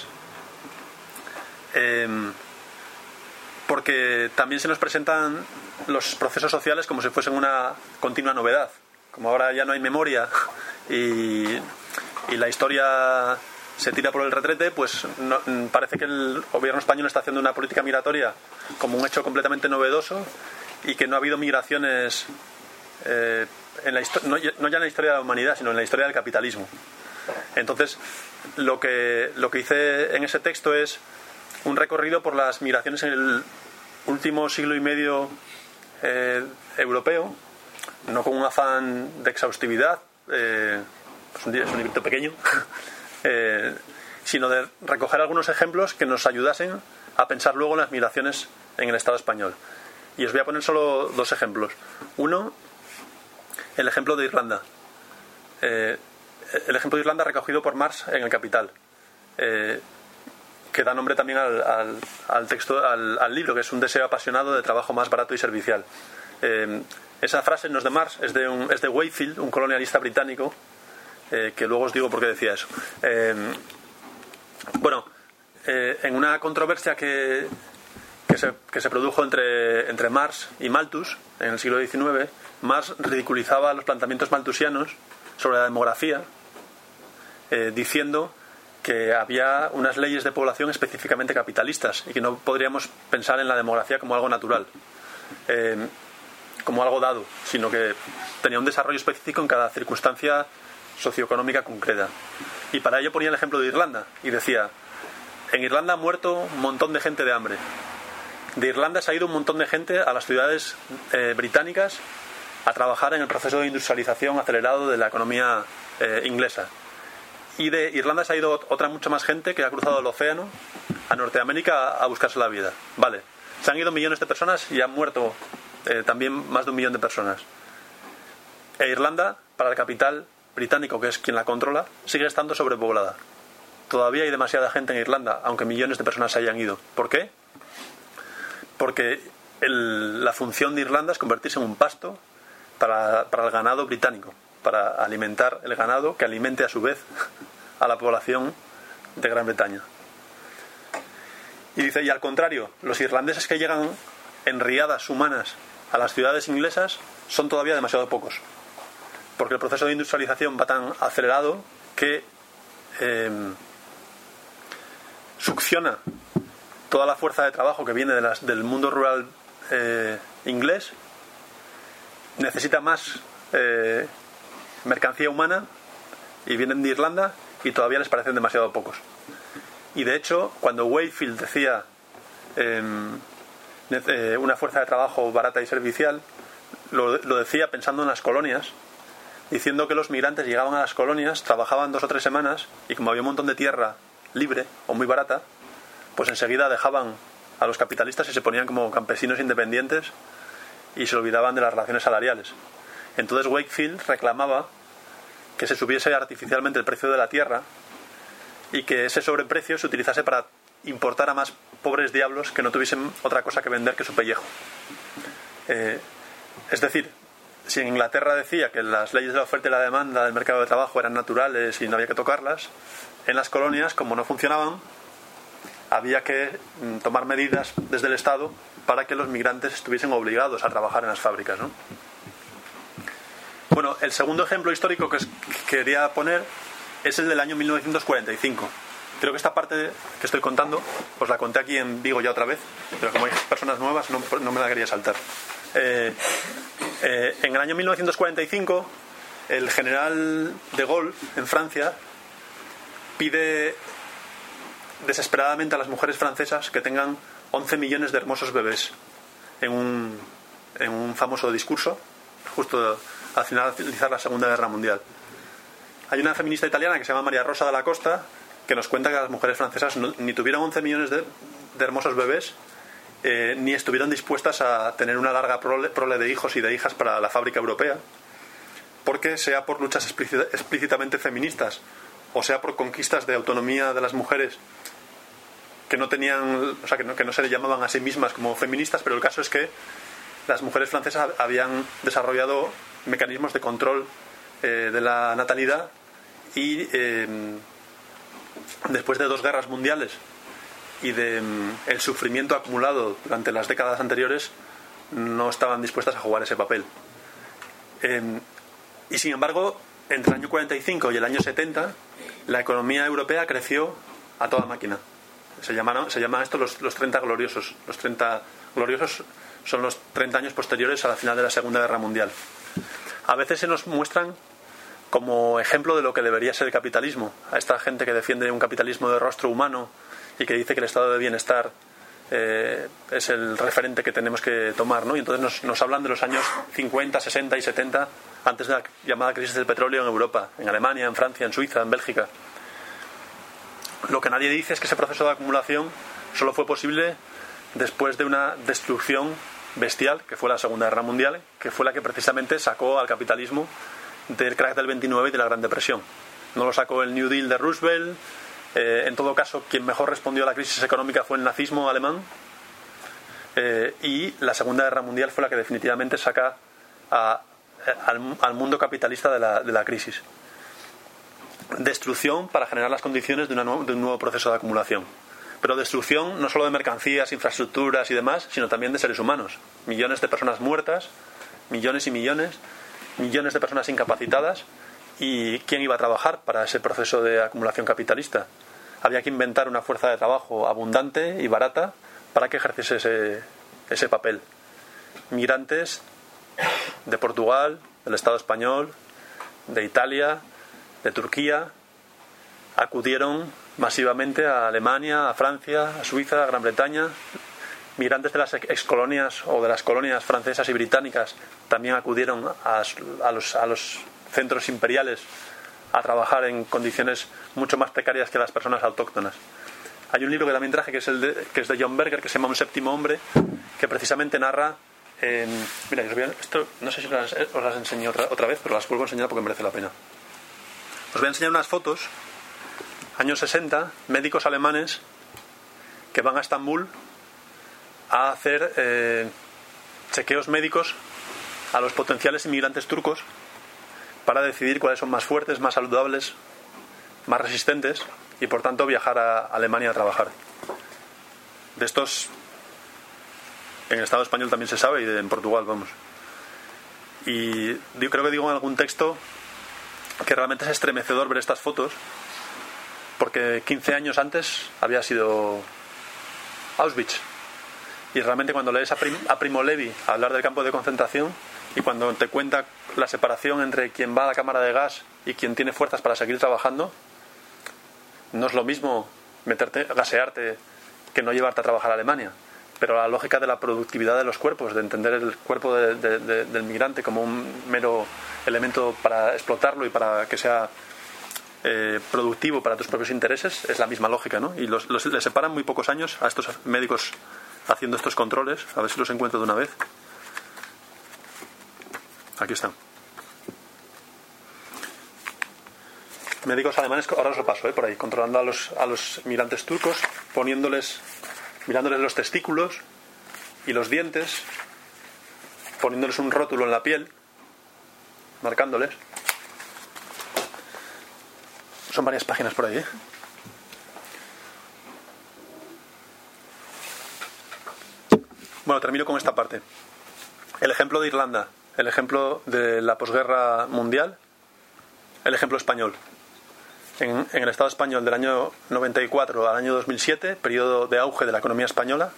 eh, porque también se nos presentan los procesos sociales como si fuesen una continua novedad. Como ahora ya no hay memoria y, y la historia se tira por el retrete, pues no, parece que el gobierno español está haciendo una política migratoria como un hecho completamente novedoso y que no ha habido migraciones eh, en la histo- no, no ya en la historia de la humanidad, sino en la historia del capitalismo. Entonces, lo que, lo que hice en ese texto es un recorrido por las migraciones en el último siglo y medio eh, europeo, no con un afán de exhaustividad, eh, pues un, es un librito pequeño, eh, sino de recoger algunos ejemplos que nos ayudasen a pensar luego en las migraciones en el Estado español. Y os voy a poner solo dos ejemplos. Uno, el ejemplo de Irlanda. Eh, el ejemplo de Irlanda recogido por Marx en El Capital, eh, que da nombre también al, al, al texto, al, al libro, que es un deseo apasionado de trabajo más barato y servicial. Eh, esa frase no es de Marx, es de, un, es de Wakefield, un colonialista británico, eh, que luego os digo por qué decía eso. Eh, bueno, eh, en una controversia que, que se, que se produjo entre, entre Marx y Malthus en el siglo diecinueve. Marx ridiculizaba los planteamientos malthusianos sobre la demografía, eh, diciendo que había unas leyes de población específicamente capitalistas y que no podríamos pensar en la demografía como algo natural, eh, como algo dado, sino que tenía un desarrollo específico en cada circunstancia socioeconómica concreta. Y para ello ponía el ejemplo de Irlanda y decía: en Irlanda ha muerto un montón de gente de hambre. De Irlanda se ha ido un montón de gente a las ciudades eh, británicas a trabajar en el proceso de industrialización acelerado de la economía eh, inglesa. Y de Irlanda se ha ido otra mucha más gente que ha cruzado el océano a Norteamérica a, a buscarse la vida. Vale, se han ido millones de personas y han muerto eh, también más de un millón de personas. E Irlanda, para el capital británico, que es quien la controla, sigue estando sobrepoblada. Todavía hay demasiada gente en Irlanda, aunque millones de personas se hayan ido. ¿Por qué? Porque el, la función de Irlanda es convertirse en un pasto para, para el ganado británico, para alimentar el ganado que alimente a su vez a la población de Gran Bretaña. Y dice, y al contrario, los irlandeses que llegan en riadas humanas a las ciudades inglesas son todavía demasiado pocos, porque el proceso de industrialización va tan acelerado que eh, succiona toda la fuerza de trabajo que viene de las, del mundo rural eh, inglés, necesita más eh, mercancía humana y vienen de Irlanda y todavía les parecen demasiado pocos. Y de hecho, cuando Wakefield decía eh, eh, una fuerza de trabajo barata y servicial, lo, lo decía pensando en las colonias, diciendo que los migrantes llegaban a las colonias, trabajaban dos o tres semanas y como había un montón de tierra libre o muy barata, pues enseguida dejaban a los capitalistas y se ponían como campesinos independientes y se olvidaban de las relaciones salariales. Entonces Wakefield reclamaba que se subiese artificialmente el precio de la tierra y que ese sobreprecio se utilizase para importar a más pobres diablos que no tuviesen otra cosa que vender que su pellejo. Eh, es decir, si en Inglaterra decía que las leyes de la oferta y la demanda del mercado de trabajo eran naturales y no había que tocarlas, en las colonias, como no funcionaban, había que tomar medidas desde el Estado para que los migrantes estuviesen obligados a trabajar en las fábricas, ¿no? Bueno, el segundo ejemplo histórico que quería poner es el del año mil novecientos cuarenta y cinco. Creo que esta parte que estoy contando os la conté aquí en Vigo ya otra vez, pero como hay personas nuevas no, no me la quería saltar. Eh, eh, en el año mil novecientos cuarenta y cinco el general de Gaulle en Francia pide desesperadamente a las mujeres francesas que tengan once millones de hermosos bebés en un, en un famoso discurso justo al finalizar la Segunda Guerra Mundial. Hay una feminista italiana que se llama María Rosa de la Costa que nos cuenta que las mujeres francesas no, ni tuvieron once millones de, de hermosos bebés eh, ni estuvieron dispuestas a tener una larga prole, prole de hijos y de hijas para la fábrica europea, porque sea por luchas explícita, explícitamente feministas o sea por conquistas de autonomía de las mujeres que no tenían, o sea, que no, que no se le llamaban a sí mismas como feministas, pero el caso es que las mujeres francesas habían desarrollado mecanismos de control eh, de la natalidad y eh, después de dos guerras mundiales y de mm, el sufrimiento acumulado durante las décadas anteriores no estaban dispuestas a jugar ese papel. Eh, y sin embargo, entre el año cuarenta y cinco y el año setenta, la economía europea creció a toda máquina. Se llamaron, se llaman esto los, los treinta gloriosos. Los treinta gloriosos son los treinta años posteriores a la final de la Segunda Guerra Mundial. A veces se nos muestran como ejemplo de lo que debería ser el capitalismo. A esta gente que defiende un capitalismo de rostro humano y que dice que el estado de bienestar eh, es el referente que tenemos que tomar, ¿no? Y entonces nos, nos hablan de los años cincuenta, sesenta y setenta, antes de la llamada crisis del petróleo en Europa, en Alemania, en Francia, en Suiza, en Bélgica. Lo que nadie dice es que ese proceso de acumulación solo fue posible después de una destrucción bestial, que fue la Segunda Guerra Mundial, que fue la que precisamente sacó al capitalismo del crack del veintinueve y de la Gran Depresión. No lo sacó el New Deal de Roosevelt. Eh, en todo caso, quien mejor respondió a la crisis económica fue el nazismo alemán. Eh, y la Segunda Guerra Mundial fue la que definitivamente saca a, a, al, al mundo capitalista de la, de la crisis. Destrucción para generar las condiciones de, una, de un nuevo proceso de acumulación. Pero destrucción no solo de mercancías, infraestructuras y demás, sino también de seres humanos. Millones de personas muertas, millones y millones, millones de personas incapacitadas. ¿Y quién iba a trabajar para ese proceso de acumulación capitalista? Había que inventar una fuerza de trabajo abundante y barata para que ejerciese ese, ese papel. Migrantes de Portugal, del Estado español, de Italia, de Turquía, acudieron masivamente a Alemania, a Francia, a Suiza, a Gran Bretaña. Migrantes de las excolonias o de las colonias francesas y británicas también acudieron a, a, los, a los centros imperiales a trabajar en condiciones mucho más precarias que las personas autóctonas. Hay un libro que también traje que es, el de, que es de John Berger, que se llama Un séptimo hombre, que precisamente narra... Eh, mira, os voy a, esto no sé si os las, os las enseño otra, otra vez, pero las vuelvo a enseñar porque merece la pena. Os voy a enseñar unas fotos, años sesenta, médicos alemanes que van a Estambul a hacer eh, chequeos médicos a los potenciales inmigrantes turcos para decidir cuáles son más fuertes, más saludables, más resistentes y por tanto viajar a Alemania a trabajar. De estos en el Estado español también se sabe y en Portugal, vamos. Y yo creo que digo en algún texto que realmente es estremecedor ver estas fotos porque quince años antes había sido Auschwitz. Y realmente cuando lees a, Prim, a Primo Levi hablar del campo de concentración y cuando te cuenta la separación entre quien va a la cámara de gas y quien tiene fuerzas para seguir trabajando, no es lo mismo meterte, gasearte, que no llevarte a trabajar a Alemania. Pero la lógica de la productividad de los cuerpos, de entender el cuerpo de, de, de, del migrante como un mero elemento para explotarlo y para que sea eh, productivo para tus propios intereses, es la misma lógica, ¿no? Y los, los, les separan muy pocos años a estos médicos haciendo estos controles. A ver si los encuentro de una vez. Aquí están. Médicos alemanes, ahora os lo paso, ¿eh? Por ahí, controlando a los, a los migrantes turcos, poniéndoles, mirándoles los testículos y los dientes, poniéndoles un rótulo en la piel, marcándoles. Son varias páginas por ahí, ¿eh? Bueno, termino con esta parte. El ejemplo de Irlanda, el ejemplo de la posguerra mundial, el ejemplo español. En, en el Estado español del año noventa y cuatro al año dos mil siete, periodo de auge de la economía española,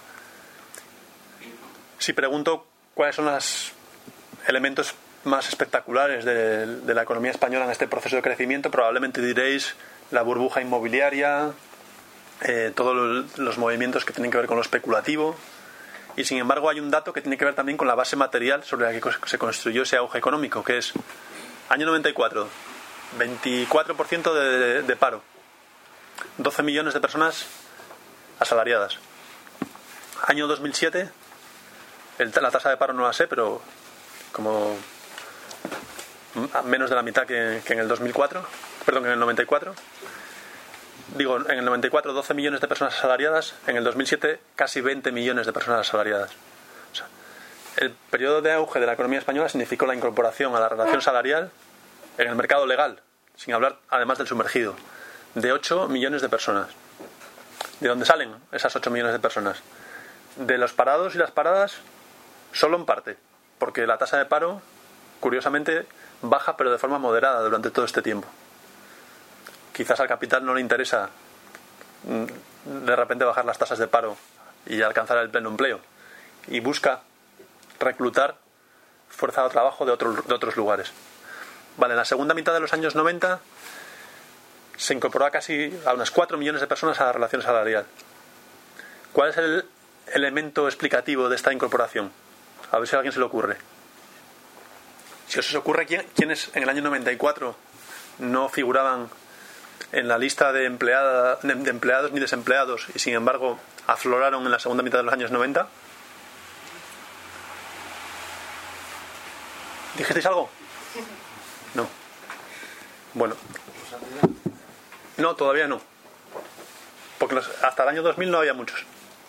si pregunto cuáles son los elementos más espectaculares de, de la economía española en este proceso de crecimiento, probablemente diréis la burbuja inmobiliaria, eh, todos los movimientos que tienen que ver con lo especulativo. Y sin embargo hay un dato que tiene que ver también con la base material sobre la que se construyó ese auge económico, que es año noventa y cuatro, veinticuatro por ciento de, de, de paro, doce millones de personas asalariadas. Año dos mil siete, el, la tasa de paro no la sé, pero como menos de la mitad que, que en el dos mil cuatro, perdón, que en el noventa y cuatro. Digo, en el noventa y cuatro doce millones de personas asalariadas, en el dos mil siete casi veinte millones de personas asalariadas. O sea, el periodo de auge de la economía española significó la incorporación a la relación salarial en el mercado legal, sin hablar además del sumergido, de ocho millones de personas. ¿De dónde salen esas ocho millones de personas? De los parados y las paradas, solo en parte, porque la tasa de paro, curiosamente, baja pero de forma moderada durante todo este tiempo. Quizás al capital no le interesa de repente bajar las tasas de paro y alcanzar el pleno empleo, y busca reclutar fuerza de trabajo de, otro, de otros lugares. Vale, en la segunda mitad de los años noventa se incorporó a casi a unas cuatro millones de personas a la relación salarial. ¿Cuál es el elemento explicativo de esta incorporación? A ver si a alguien se le ocurre. Si os ocurre quién, quiénes en el año noventa y cuatro no figuraban en la lista de, empleada, de, de empleados ni desempleados y sin embargo afloraron en la segunda mitad de los años noventa. ¿Dijisteis algo? No. Bueno. No, todavía no. Porque los, hasta el año dos mil no había muchos.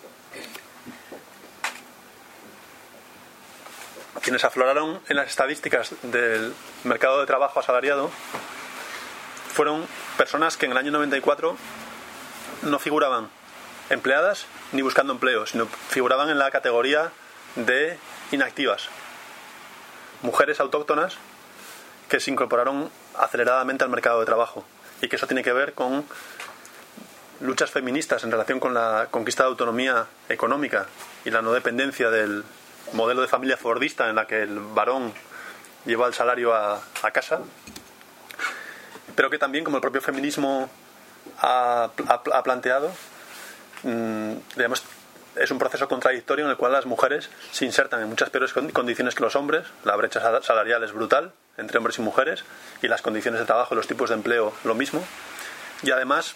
Quienes afloraron en las estadísticas del mercado de trabajo asalariado fueron personas que en el año noventa y cuatro no figuraban empleadas ni buscando empleo, sino figuraban en la categoría de inactivas. Mujeres autóctonas que se incorporaron aceleradamente al mercado de trabajo, y que eso tiene que ver con luchas feministas en relación con la conquista de autonomía económica y la no dependencia del modelo de familia fordista en la que el varón lleva el salario a, a casa, pero que también, como el propio feminismo ha, ha, ha planteado, mmm, digamos, es un proceso contradictorio en el cual las mujeres se insertan en muchas peores condiciones que los hombres. La brecha salarial es brutal entre hombres y mujeres, y las condiciones de trabajo y los tipos de empleo lo mismo, y además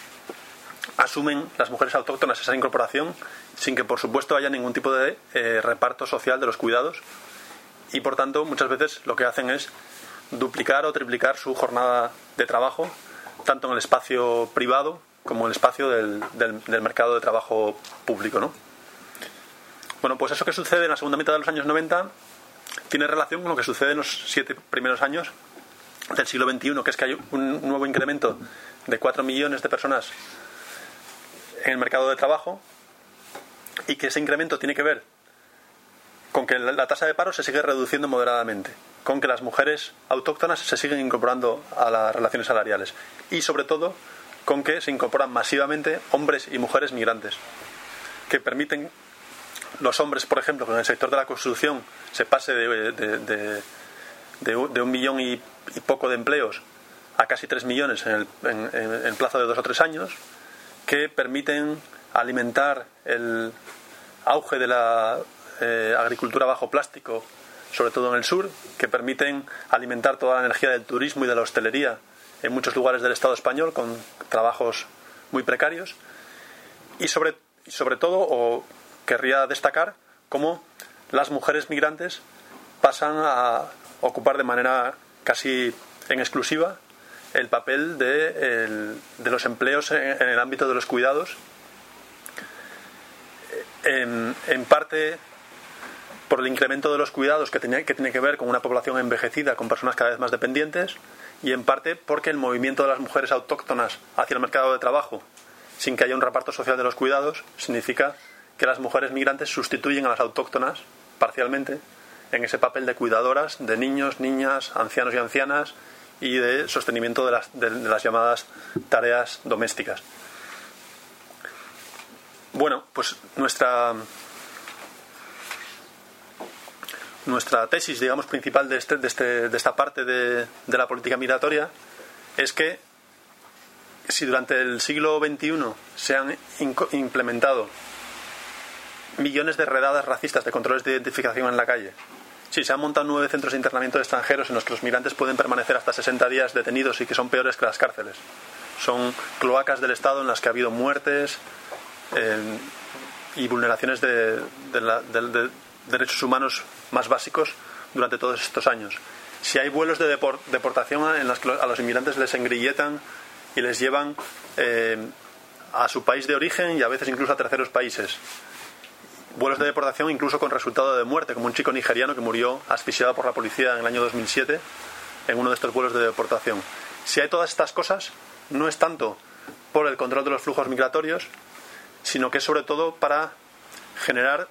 asumen las mujeres autóctonas esa incorporación sin que, por supuesto, haya ningún tipo de eh, reparto social de los cuidados, y por tanto muchas veces lo que hacen es duplicar o triplicar su jornada de trabajo, tanto en el espacio privado como en el espacio del, del, del mercado de trabajo público, ¿no? Bueno, pues eso que sucede en la segunda mitad de los años noventa tiene relación con lo que sucede en los siete primeros años del siglo veintiuno, que es que hay un nuevo incremento de cuatro millones de personas en el mercado de trabajo, y que ese incremento tiene que ver con que la tasa de paro se sigue reduciendo moderadamente, con que las mujeres autóctonas se siguen incorporando a las relaciones salariales, y sobre todo con que se incorporan masivamente hombres y mujeres migrantes, que permiten los hombres, por ejemplo, que en el sector de la construcción se pase de, de, de, de, de un millón y, y poco de empleos a casi tres millones en el en, en, en plazo de dos o tres años, que permiten alimentar el auge de la eh, agricultura bajo plástico, sobre todo en el sur, que permiten alimentar toda la energía del turismo y de la hostelería en muchos lugares del Estado español con trabajos muy precarios, y sobre, y sobre todo, o querría destacar cómo las mujeres migrantes pasan a ocupar de manera casi en exclusiva el papel de, el, de los empleos en, en el ámbito de los cuidados, en, en parte por el incremento de los cuidados que tiene, que tiene que ver con una población envejecida, con personas cada vez más dependientes, y en parte porque el movimiento de las mujeres autóctonas hacia el mercado de trabajo, sin que haya un reparto social de los cuidados, significa que las mujeres migrantes sustituyen a las autóctonas parcialmente en ese papel de cuidadoras de niños, niñas, ancianos y ancianas, y de sostenimiento de las, de, de las llamadas tareas domésticas. Bueno, pues nuestra nuestra tesis, digamos, principal de, este, de, este, de esta parte de, de la política migratoria es que si durante el siglo veintiuno se han implementado millones de redadas racistas de controles de identificación en la calle, si se han montado nueve centros de internamiento de extranjeros en los que los migrantes pueden permanecer hasta sesenta días detenidos y que son peores que las cárceles, son cloacas del Estado en las que ha habido muertes eh, y vulneraciones de, de, la, de, de derechos humanos más básicos durante todos estos años. Si hay vuelos de deport, deportación en los que a los inmigrantes les engrilletan y les llevan eh, a su país de origen y a veces incluso a terceros países. Vuelos de deportación incluso con resultado de muerte, como un chico nigeriano que murió asfixiado por la policía en el año dos mil siete en uno de estos vuelos de deportación. Si hay todas estas cosas, no es tanto por el control de los flujos migratorios, sino que es sobre todo para generar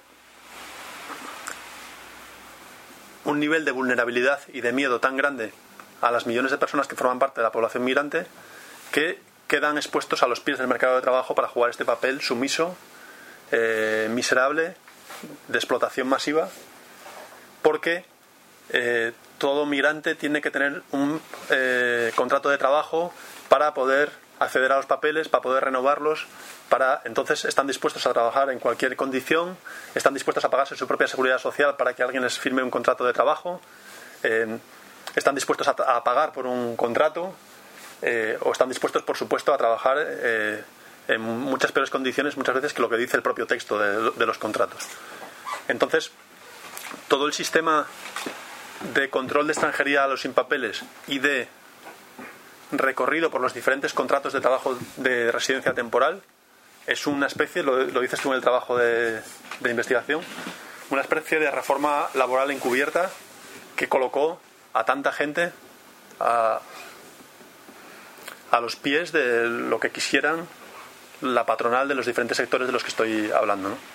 un nivel de vulnerabilidad y de miedo tan grande a las millones de personas que forman parte de la población migrante, que quedan expuestos a los pies del mercado de trabajo para jugar este papel sumiso, eh, miserable, de explotación masiva, porque eh, todo migrante tiene que tener un eh, contrato de trabajo para poder acceder a los papeles, para poder renovarlos, para entonces están dispuestos a trabajar en cualquier condición, están dispuestos a pagarse su propia seguridad social para que alguien les firme un contrato de trabajo, eh, están dispuestos a, a pagar por un contrato, eh, o están dispuestos, por supuesto, a trabajar eh, en muchas peores condiciones muchas veces que lo que dice el propio texto de, de los contratos. Entonces, todo el sistema de control de extranjería a los sin papeles y de recorrido por los diferentes contratos de trabajo de residencia temporal es una especie, lo, lo dices tú en el trabajo de, de investigación, una especie de reforma laboral encubierta que colocó a tanta gente a, a los pies de lo que quisieran la patronal de los diferentes sectores de los que estoy hablando, ¿no?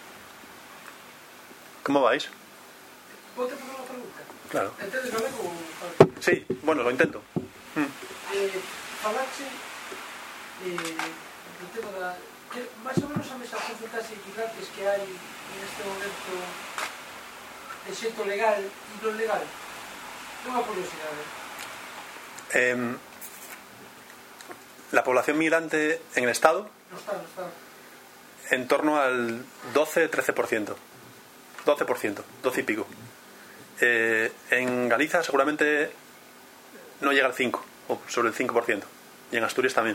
¿Cómo vais? ¿Puedo hacer una pregunta? Claro. ¿Entendes ben o...? Sí, bueno, lo intento. Mm. Eh, falaxe eh, do tema da... Que, máis ou menos a mesas consultas equivalentes que hai neste momento de xeito legal e non legal. Non a curiosidade. Eh, la población migrante en el Estado, No está, no está. en torno al doce a trece por ciento. doce por ciento, doce y pico. Eh, en Galicia seguramente no llega al cinco, o sobre el cinco por ciento. Y en Asturias también.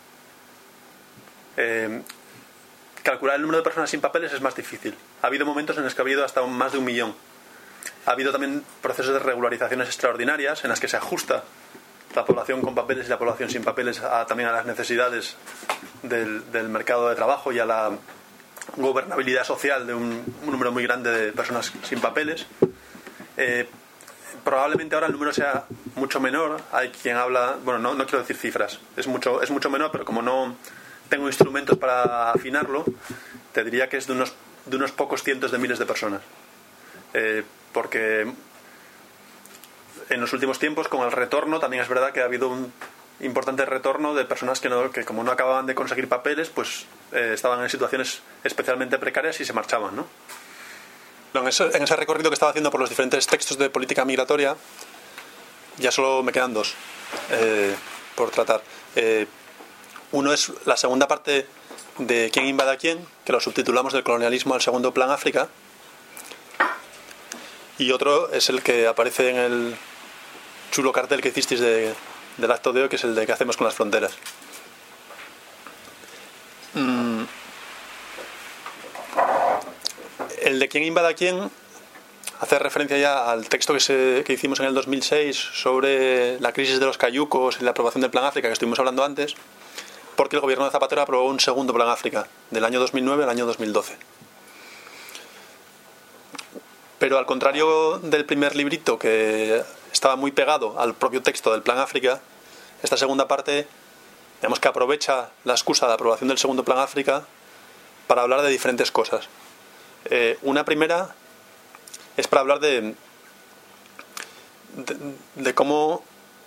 Eh, calcular el número de personas sin papeles es más difícil. Ha habido momentos en los que ha habido hasta un, más de un millón. Ha habido también procesos de regularizaciones extraordinarias en las que se ajusta la población con papeles y la población sin papeles a, también a las necesidades del, del mercado de trabajo y a la gobernabilidad social de un, un número muy grande de personas sin papeles. Eh, probablemente ahora el número sea mucho menor. Hay quien habla, bueno, no, no quiero decir cifras, es mucho, es mucho menor, pero como no tengo instrumentos para afinarlo, te diría que es de unos, de unos pocos cientos de miles de personas. Eh, porque en los últimos tiempos, con el retorno, también es verdad que ha habido un importante retorno de personas que, no, que como no acababan de conseguir papeles, pues eh, estaban en situaciones especialmente precarias y se marchaban, ¿no? En ese, en ese recorrido que estaba haciendo por los diferentes textos de política migratoria, ya solo me quedan dos eh, por tratar. Eh, uno es la segunda parte de ¿Quién invade a quién?, que lo subtitulamos Del colonialismo al segundo plan África. Y otro es el que aparece en el chulo cartel que hicisteis de, del acto de hoy, que es el de ¿Qué hacemos con las fronteras? Mm. El de ¿Quién invade a quién? Hace referencia ya al texto que, se, que hicimos en el dos mil seis sobre la crisis de los cayucos y la aprobación del Plan África, que estuvimos hablando antes, porque el gobierno de Zapatero aprobó un segundo Plan África, del año dos mil nueve al año dos mil doce. Pero al contrario del primer librito, que estaba muy pegado al propio texto del Plan África, esta segunda parte, digamos que aprovecha la excusa de la aprobación del segundo Plan África para hablar de diferentes cosas. Eh, una primera es para hablar de, de, de cómo,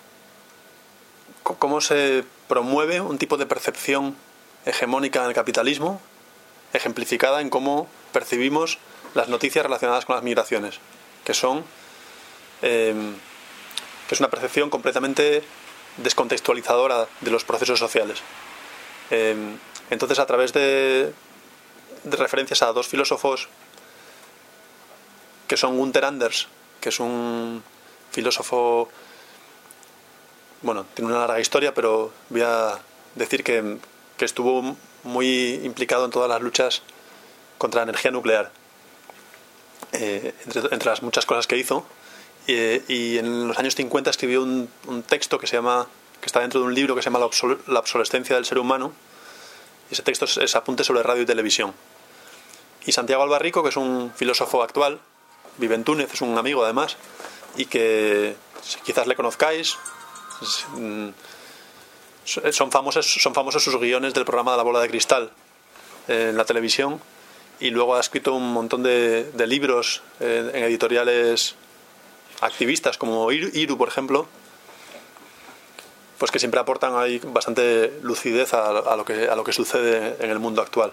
cómo se promueve un tipo de percepción hegemónica en el capitalismo, ejemplificada en cómo percibimos las noticias relacionadas con las migraciones, que son eh, que es una percepción completamente descontextualizadora de los procesos sociales. Eh, entonces, a través de, de referencias a dos filósofos que son Gunther Anders, que es un filósofo, bueno, tiene una larga historia, pero voy a decir que, que estuvo muy implicado en todas las luchas contra la energía nuclear, eh, entre, entre las muchas cosas que hizo, eh, y en los años cincuenta escribió un, un texto que se llama, que está dentro de un libro que se llama La, obsol- la obsolescencia del ser humano, y ese texto es, es apunte sobre radio y televisión. Y Santiago Albarrico, que es un filósofo actual, vive en Túnez, es un amigo además, y que quizás le conozcáis, son famosos, son famosos sus guiones del programa de La bola de cristal en la televisión, y luego ha escrito un montón de, de libros en, en editoriales activistas como Iru, por ejemplo, pues que siempre aportan ahí bastante lucidez a, a, lo que, a lo que sucede en el mundo actual.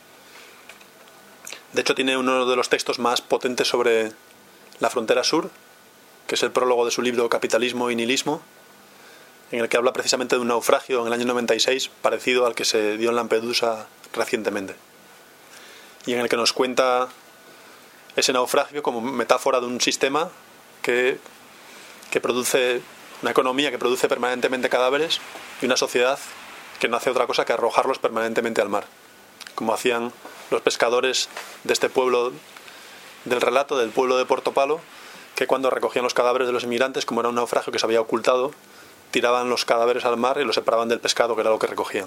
De hecho, tiene uno de los textos más potentes sobre la frontera sur, que es el prólogo de su libro Capitalismo y Nihilismo, en el que habla precisamente de un naufragio en el año noventa y seis parecido al que se dio en Lampedusa recientemente, y en el que nos cuenta ese naufragio como metáfora de un sistema que, que produce una economía que produce permanentemente cadáveres y una sociedad que no hace otra cosa que arrojarlos permanentemente al mar, como hacían los pescadores de este pueblo del relato, del pueblo de Portopalo, que cuando recogían los cadáveres de los inmigrantes, como era un naufragio que se había ocultado, tiraban los cadáveres al mar y los separaban del pescado, que era lo que recogían.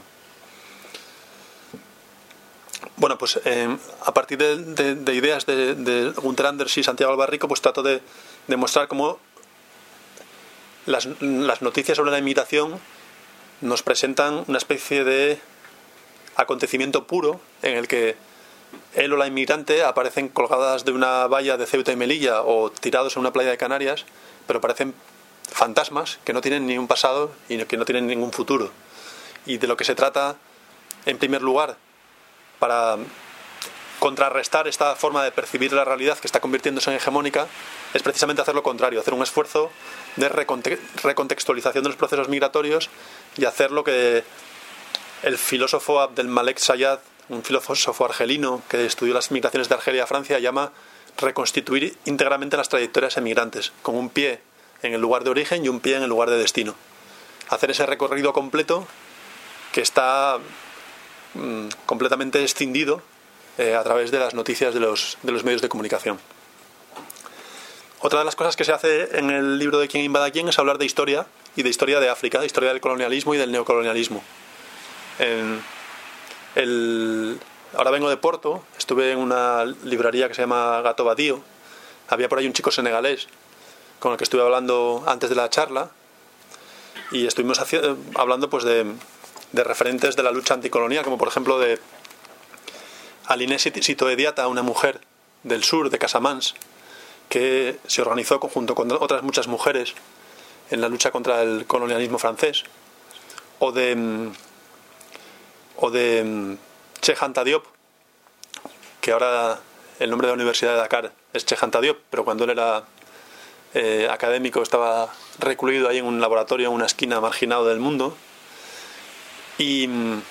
Bueno, pues eh, a partir de, de, de ideas de, de Gunther Anders y Santiago Albarrico, pues trato de demostrar cómo las, las noticias sobre la inmigración nos presentan una especie de acontecimiento puro en el que él o la inmigrante aparecen colgadas de una valla de Ceuta y Melilla o tirados en una playa de Canarias, pero parecen fantasmas que no tienen ni un pasado y que no tienen ningún futuro. Y de lo que se trata, en primer lugar, para contrarrestar esta forma de percibir la realidad que está convirtiéndose en hegemónica, es precisamente hacer lo contrario, hacer un esfuerzo de reconte- recontextualización de los procesos migratorios y hacer lo que el filósofo Abdelmalek Sayad, un filósofo argelino que estudió las migraciones de Argelia a Francia, llama reconstituir íntegramente las trayectorias emigrantes, con un pie en el lugar de origen y un pie en el lugar de destino. Hacer ese recorrido completo que está mmm, completamente escindido eh, a través de las noticias de los, de los medios de comunicación. Otra de las cosas que se hace en el libro de Quién invade a quién es hablar de historia y de historia de África, de historia del colonialismo y del neocolonialismo. En el, ahora vengo de Porto, estuve en una librería que se llama Gato Badío, había por ahí un chico senegalés con el que estuve hablando antes de la charla y estuvimos haciendo, hablando pues de, de referentes de la lucha anticolonial, como por ejemplo de Aline Sitoé Diatta, una mujer del sur de Casamance que se organizó junto con otras muchas mujeres en la lucha contra el colonialismo francés, o de o de Cheikh Anta Diop, que ahora el nombre de la Universidad de Dakar es Cheikh Anta Diop, pero cuando él era eh, académico estaba recluido ahí en un laboratorio en una esquina marginado del mundo. Y,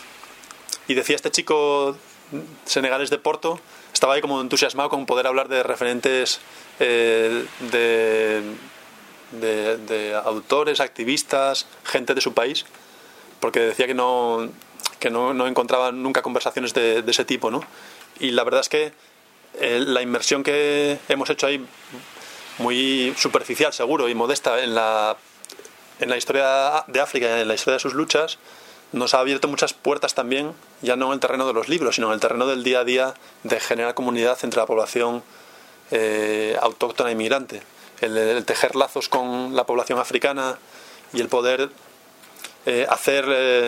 y decía este chico senegalés de Porto, estaba ahí como entusiasmado con poder hablar de referentes eh, de, de, de autores, activistas, gente de su país, porque decía que no que no, no encontraba nunca conversaciones de, de ese tipo, ¿no? Y la verdad es que eh, la inmersión que hemos hecho ahí, muy superficial seguro y modesta en la, en la historia de África, en la historia de sus luchas, nos ha abierto muchas puertas también, ya no en el terreno de los libros, sino en el terreno del día a día de generar comunidad entre la población eh, autóctona e inmigrante. El, el tejer lazos con la población africana y el poder eh, hacer eh,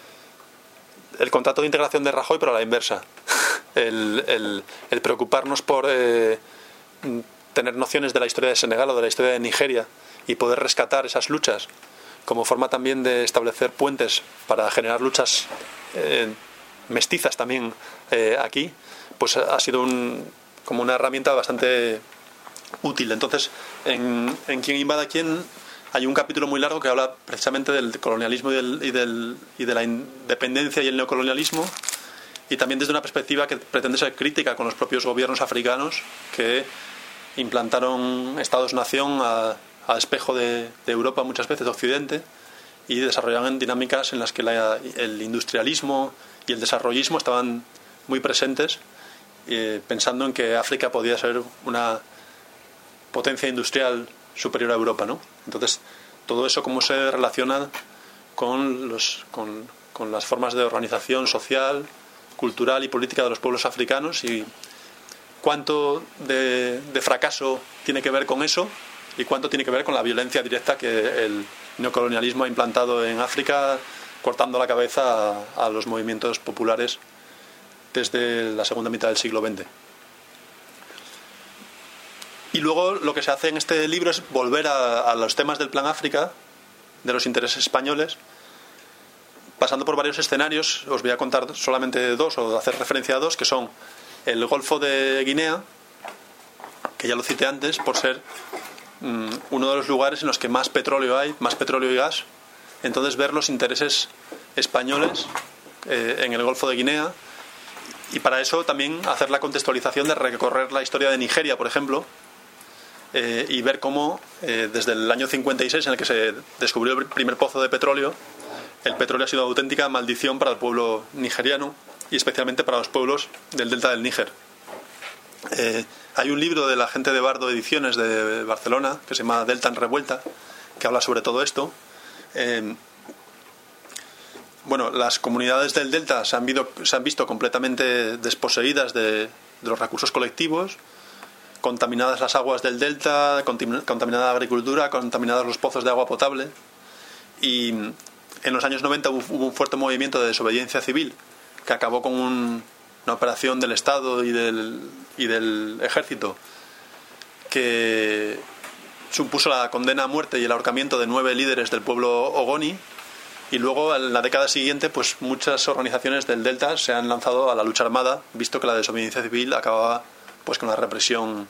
el contrato de integración de Rajoy, pero a la inversa. El, el, el preocuparnos por eh, tener nociones de la historia de Senegal o de la historia de Nigeria y poder rescatar esas luchas como forma también de establecer puentes para generar luchas eh, mestizas también eh, aquí, pues ha sido un, como una herramienta bastante útil. Entonces, en, en Quién invade a quién hay un capítulo muy largo que habla precisamente del colonialismo y, del, y, del, y de la independencia y el neocolonialismo, y también desde una perspectiva que pretende ser crítica con los propios gobiernos africanos que implantaron estados-nación a a espejo de, de Europa, muchas veces de Occidente, y desarrollaban dinámicas en las que la, el industrialismo y el desarrollismo estaban muy presentes, eh, pensando en que África podía ser una potencia industrial superior a Europa, ¿no? Entonces, todo eso cómo se relaciona con, los, con, con las formas de organización social, cultural y política de los pueblos africanos, y cuánto de, de fracaso tiene que ver con eso y cuánto tiene que ver con la violencia directa que el neocolonialismo ha implantado en África, cortando la cabeza a, a los movimientos populares desde la segunda mitad del siglo veinte. Y luego lo que se hace en este libro es volver a, a los temas del Plan África, de los intereses españoles, pasando por varios escenarios. Os voy a contar solamente dos, o hacer referencia a dos, que son el Golfo de Guinea, que ya lo cité antes, por ser uno de los lugares en los que más petróleo hay, más petróleo y gas. Entonces ver los intereses españoles eh, en el Golfo de Guinea, y para eso también hacer la contextualización de recorrer la historia de Nigeria, por ejemplo, eh, y ver cómo eh, desde el año cincuenta y seis, en el que se descubrió el primer pozo de petróleo, el petróleo ha sido una auténtica maldición para el pueblo nigeriano y especialmente para los pueblos del delta del Níger. Eh, hay un libro de la gente de Bardo Ediciones de Barcelona que se llama Delta en Revuelta, que habla sobre todo esto. Eh, bueno, las comunidades del delta se han, visto, se han visto completamente desposeídas de, de los recursos colectivos, contaminadas las aguas del delta, contaminada la agricultura, contaminados los pozos de agua potable, y en los años noventa hubo un fuerte movimiento de desobediencia civil que acabó con un, una operación del Estado y del, y del Ejército que supuso la condena a muerte y el ahorcamiento de nueve líderes del pueblo ogoni, y luego en la década siguiente pues muchas organizaciones del Delta se han lanzado a la lucha armada, visto que la desobediencia civil acababa pues con la represión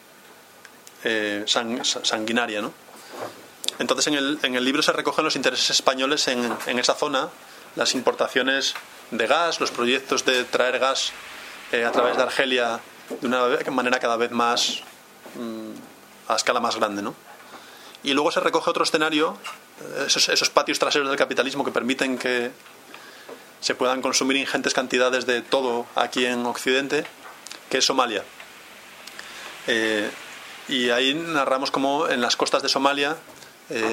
eh, sang, sanguinaria, ¿no? Entonces en el, en el libro se recogen los intereses españoles en, en esa zona, las importaciones de gas, los proyectos de traer gas eh, a través de Argelia de una manera cada vez más a escala más grande, ¿no? Y luego se recoge otro escenario, esos, esos patios traseros del capitalismo que permiten que se puedan consumir ingentes cantidades de todo aquí en Occidente, que es Somalia. Eh, y ahí narramos cómo en las costas de Somalia eh,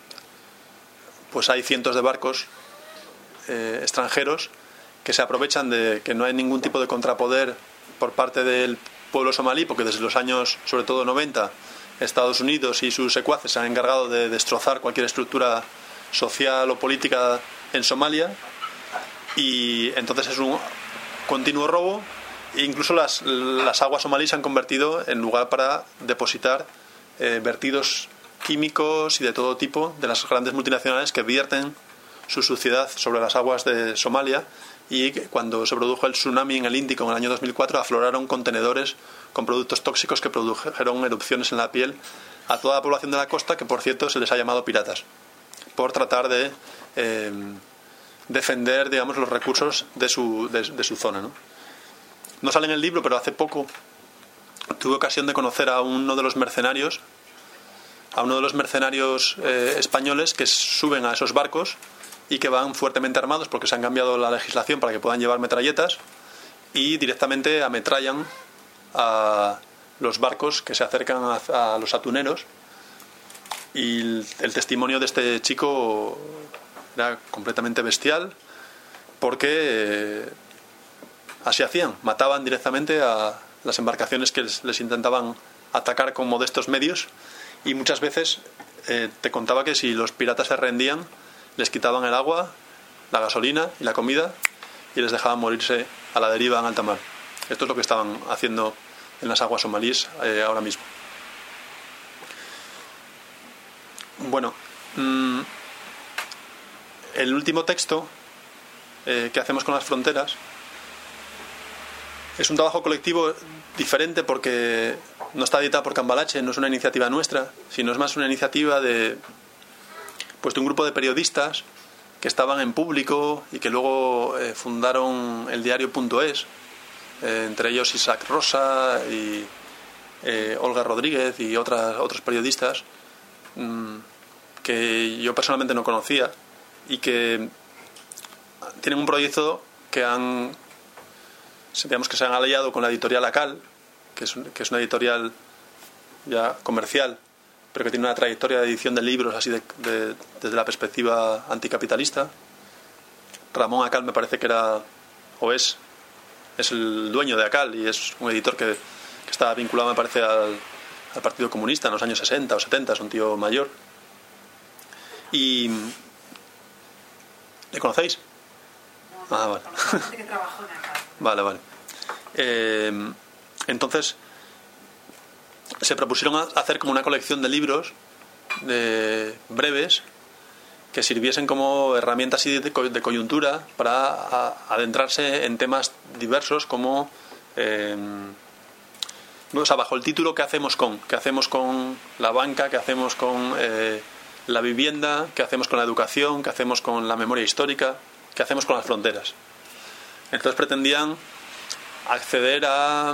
pues hay cientos de barcos eh, extranjeros que se aprovechan de que no hay ningún tipo de contrapoder por parte del pueblo somalí, porque desde los años, sobre todo noventa, Estados Unidos y sus secuaces se han encargado de destrozar cualquier estructura social o política en Somalia, y entonces es un continuo robo. E incluso las, las aguas somalíes se han convertido en lugar para depositar eh, vertidos químicos y de todo tipo de las grandes multinacionales que vierten su suciedad sobre las aguas de Somalia. Y cuando se produjo el tsunami en el Índico en el año dos mil cuatro, afloraron contenedores con productos tóxicos que produjeron erupciones en la piel a toda la población de la costa, que por cierto se les ha llamado piratas, por tratar de eh, defender, digamos, los recursos de su, de, de su zona, ¿no? No sale en el libro, pero hace poco tuve ocasión de conocer a uno de los mercenarios, a uno de los mercenarios eh, españoles que suben a esos barcos y que van fuertemente armados porque se han cambiado la legislación para que puedan llevar metralletas, y directamente ametrallan a los barcos que se acercan a, a los atuneros. Y el, el testimonio de este chico era completamente bestial, porque eh, así hacían, mataban directamente a las embarcaciones que les, les intentaban atacar con modestos medios, y muchas veces eh, te contaba que si los piratas se rendían, les quitaban el agua, la gasolina y la comida y les dejaban morirse a la deriva en alta mar. Esto es lo que estaban haciendo en las aguas somalíes eh, ahora mismo. Bueno, mmm, el último texto eh, que hacemos con las fronteras es un trabajo colectivo diferente, porque no está editado por Cambalache, no es una iniciativa nuestra, sino es más una iniciativa de pues de un grupo de periodistas que estaban en Público y que luego eh, fundaron el diario punto es, eh, entre ellos Isaac Rosa y eh, Olga Rodríguez y otras, otros periodistas mmm, que yo personalmente no conocía, y que tienen un proyecto que han, digamos que se han aliado con la editorial Acal, que es, que es una editorial ya comercial, pero que tiene una trayectoria de edición de libros así de, de, desde la perspectiva anticapitalista. Ramón Acal me parece que era, o es, es el dueño de Acal, y es un editor que, que está vinculado, me parece, al, al Partido Comunista en los años sesenta o setenta, es un tío mayor. Y ¿le conocéis? No, ah, vale. Gente que trabajó en Acal. Vale, vale. Eh, entonces se propusieron hacer como una colección de libros de breves que sirviesen como herramientas de, de coyuntura para a, adentrarse en temas diversos, como eh, o sea, bajo el título ¿qué hacemos con? ¿Qué hacemos con la banca? ¿Qué hacemos con eh, la vivienda? ¿Qué hacemos con la educación? ¿Qué hacemos con la memoria histórica? ¿Qué hacemos con las fronteras? Entonces pretendían acceder a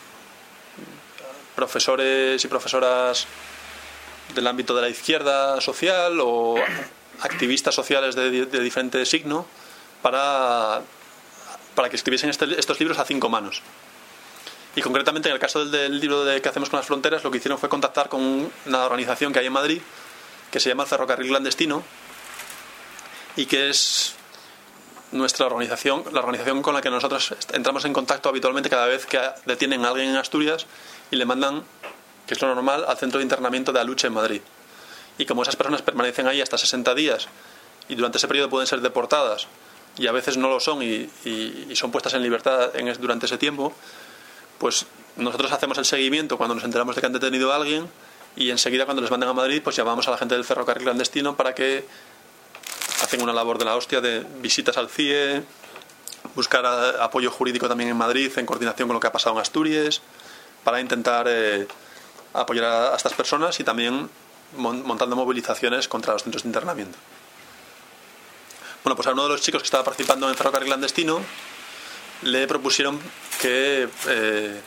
profesores y profesoras del ámbito de la izquierda social o activistas sociales de, de diferente signo para, para que escribiesen este, estos libros a cinco manos. Y concretamente en el caso del, del libro de ¿qué hacemos con las fronteras?, lo que hicieron fue contactar con una organización que hay en Madrid que se llama el Ferrocarril Clandestino, y que es nuestra organización, la organización con la que nosotros entramos en contacto habitualmente cada vez que detienen a alguien en Asturias y le mandan, que es lo normal, al centro de internamiento de Aluche en Madrid. Y como esas personas permanecen ahí hasta sesenta días y durante ese periodo pueden ser deportadas y a veces no lo son y, y, y son puestas en libertad en, durante ese tiempo, pues nosotros hacemos el seguimiento cuando nos enteramos de que han detenido a alguien, y enseguida cuando les mandan a Madrid pues llamamos a la gente del ferrocarril clandestino para que hacen una labor de la hostia de visitas al C I E, buscar a, apoyo jurídico también en Madrid en coordinación con lo que ha pasado en Asturias, para intentar eh, apoyar a, a estas personas, y también mon, montando movilizaciones contra los centros de internamiento. Bueno, pues a uno de los chicos que estaba participando en ferrocarril clandestino le propusieron que eh,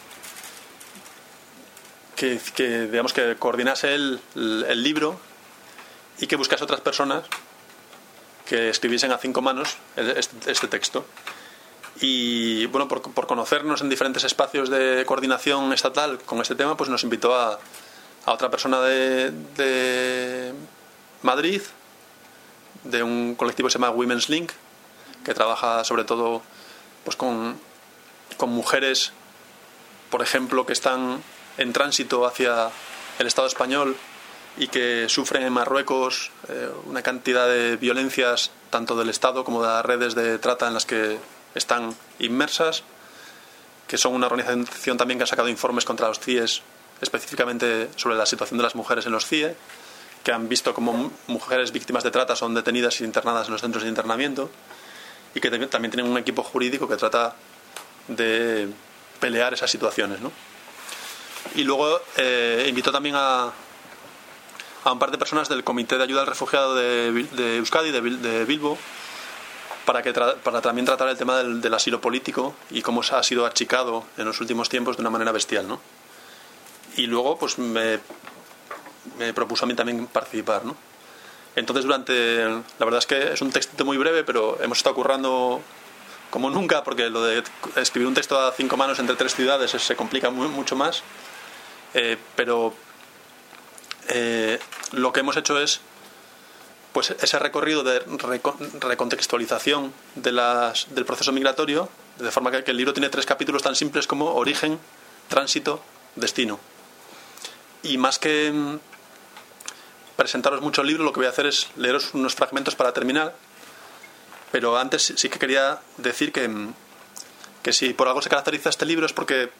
Que, que digamos que coordinase el, el libro y que buscase otras personas que escribiesen a cinco manos este, este texto. Y bueno, por, por conocernos en diferentes espacios de coordinación estatal con este tema, pues nos invitó a, a otra persona de, de Madrid, de un colectivo que se llama Women's Link, que trabaja sobre todo pues con, con mujeres, por ejemplo, que están en tránsito hacia el Estado español y que sufren en Marruecos eh, una cantidad de violencias tanto del Estado como de las redes de trata en las que están inmersas, que son una organización también que ha sacado informes contra los C I Es específicamente sobre la situación de las mujeres en los C I E, que han visto cómo mujeres víctimas de trata son detenidas e internadas en los centros de internamiento, y que también tienen un equipo jurídico que trata de pelear esas situaciones, ¿no? Y luego eh, invitó también a, a un par de personas del Comité de Ayuda al Refugiado de, de Euskadi, de, de Bilbo, para, que tra para también tratar el tema del, del asilo político y cómo ha sido achicado en los últimos tiempos de una manera bestial, ¿no? Y luego pues me, me propuso a mí también participar, ¿no? Entonces durante, la verdad es que es un texto muy breve, pero hemos estado currando como nunca, porque lo de escribir un texto a cinco manos entre tres ciudades se complica muy, mucho más. Eh, pero eh, lo que hemos hecho es pues ese recorrido de recontextualización de las, del proceso migratorio, de forma que, que el libro tiene tres capítulos tan simples como origen, tránsito, destino. Y más que presentaros mucho el libro, lo que voy a hacer es leeros unos fragmentos para terminar. Pero antes sí que quería decir que, que si por algo se caracteriza este libro es porque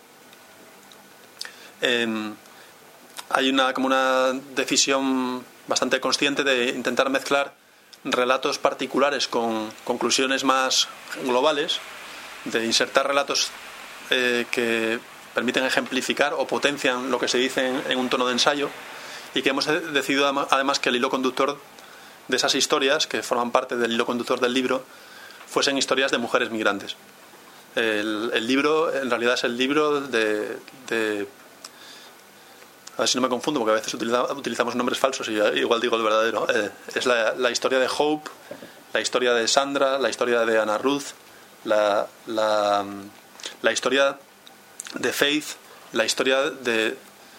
eh, hay una como una decisión bastante consciente de intentar mezclar relatos particulares con conclusiones más globales, de insertar relatos eh, que permiten ejemplificar o potencian lo que se dice en, en un tono de ensayo, y que hemos decidido además que el hilo conductor de esas historias, que forman parte del hilo conductor del libro, fuesen historias de mujeres migrantes. El, el libro en realidad es el libro de, de a ver si no me confundo, porque a veces utiliza, utilizamos nombres falsos y igual digo el verdadero. Eh, es la, la historia de Hope, la historia de Sandra, la historia de Ana Ruth, la, la, la historia de Faith, la historia de,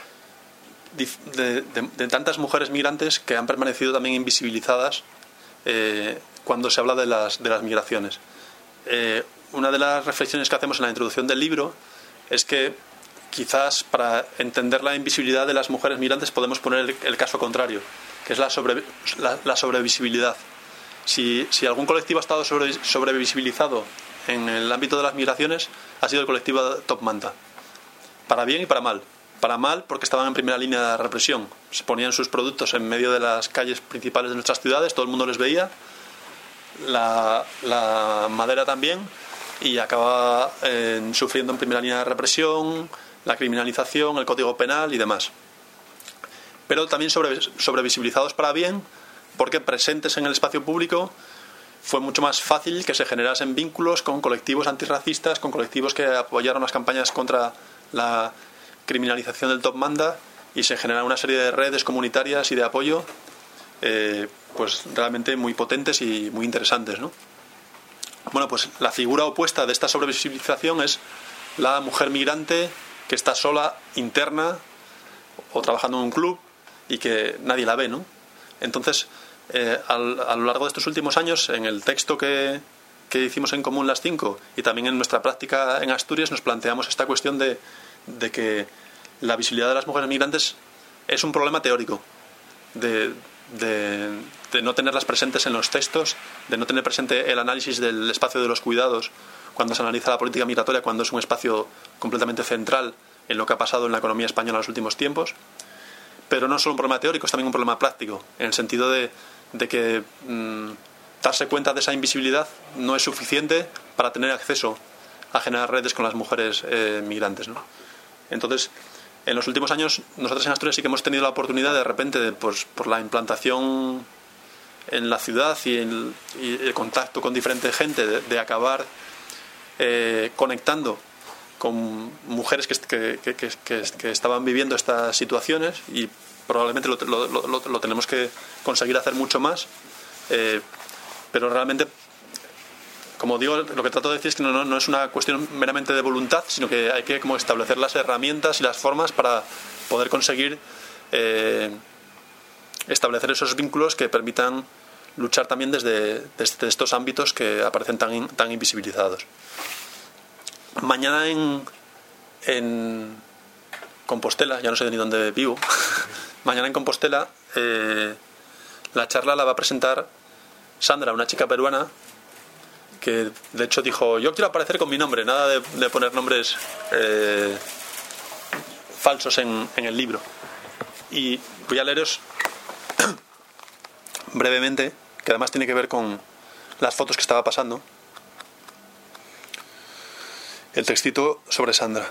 de, de, de tantas mujeres migrantes que han permanecido también invisibilizadas eh, cuando se habla de las, de las migraciones. Eh, una de las reflexiones que hacemos en la introducción del libro es que quizás para entender la invisibilidad de las mujeres migrantes podemos poner el, el caso contrario, que es la, sobre, la, la sobrevisibilidad. Si, si algún colectivo ha estado sobre, sobrevisibilizado en el ámbito de las migraciones, ha sido el colectivo Top Manta, para bien y para mal. Para mal porque estaban en primera línea de la represión, se ponían sus productos en medio de las calles principales de nuestras ciudades, todo el mundo les veía, la, la madera también, y acaba eh, sufriendo en primera línea de represión, la criminalización, el código penal y demás. Pero también sobre, sobrevisibilizados para bien, porque presentes en el espacio público fue mucho más fácil que se generasen vínculos con colectivos antirracistas, con colectivos que apoyaron las campañas contra la criminalización del Top Manta, y se generaron una serie de redes comunitarias y de apoyo eh, pues realmente muy potentes y muy interesantes, ¿no? Bueno, pues la figura opuesta de esta sobrevisibilización es la mujer migrante que está sola, interna o trabajando en un club y que nadie la ve, ¿no? Entonces, eh, al, a lo largo de estos últimos años, en el texto que, que hicimos en común las cinco y también en nuestra práctica en Asturias, nos planteamos esta cuestión de, de que la visibilidad de las mujeres migrantes es un problema teórico, de, de, de no tenerlas presentes en los textos, de no tener presente el análisis del espacio de los cuidados cuando se analiza la política migratoria, cuando es un espacio completamente central en lo que ha pasado en la economía española en los últimos tiempos. Pero no solo un problema teórico, es también un problema práctico, en el sentido de, de que mmm, darse cuenta de esa invisibilidad no es suficiente para tener acceso a generar redes con las mujeres eh, migrantes, ¿no? Entonces, en los últimos años, nosotros en Asturias sí que hemos tenido la oportunidad de repente, de, pues, por la implantación en la ciudad y el, y el contacto con diferente gente, de, de acabar eh, conectando con mujeres que, que, que, que, que estaban viviendo estas situaciones, y probablemente lo, lo, lo, lo tenemos que conseguir hacer mucho más, eh, pero realmente, como digo, lo que trato de decir es que no, no, no es una cuestión meramente de voluntad, sino que hay que como establecer las herramientas y las formas para poder conseguir eh, establecer esos vínculos que permitan luchar también desde, desde estos ámbitos que aparecen tan, tan invisibilizados. Mañana en, en Compostela, ya no sé ni dónde vivo, mañana en Compostela eh, la charla la va a presentar Sandra, una chica peruana que de hecho dijo: yo quiero aparecer con mi nombre, nada de, de poner nombres eh, falsos en, en el libro. Y voy a leeros brevemente, que además tiene que ver con las fotos que estaba pasando, el textito sobre Sandra.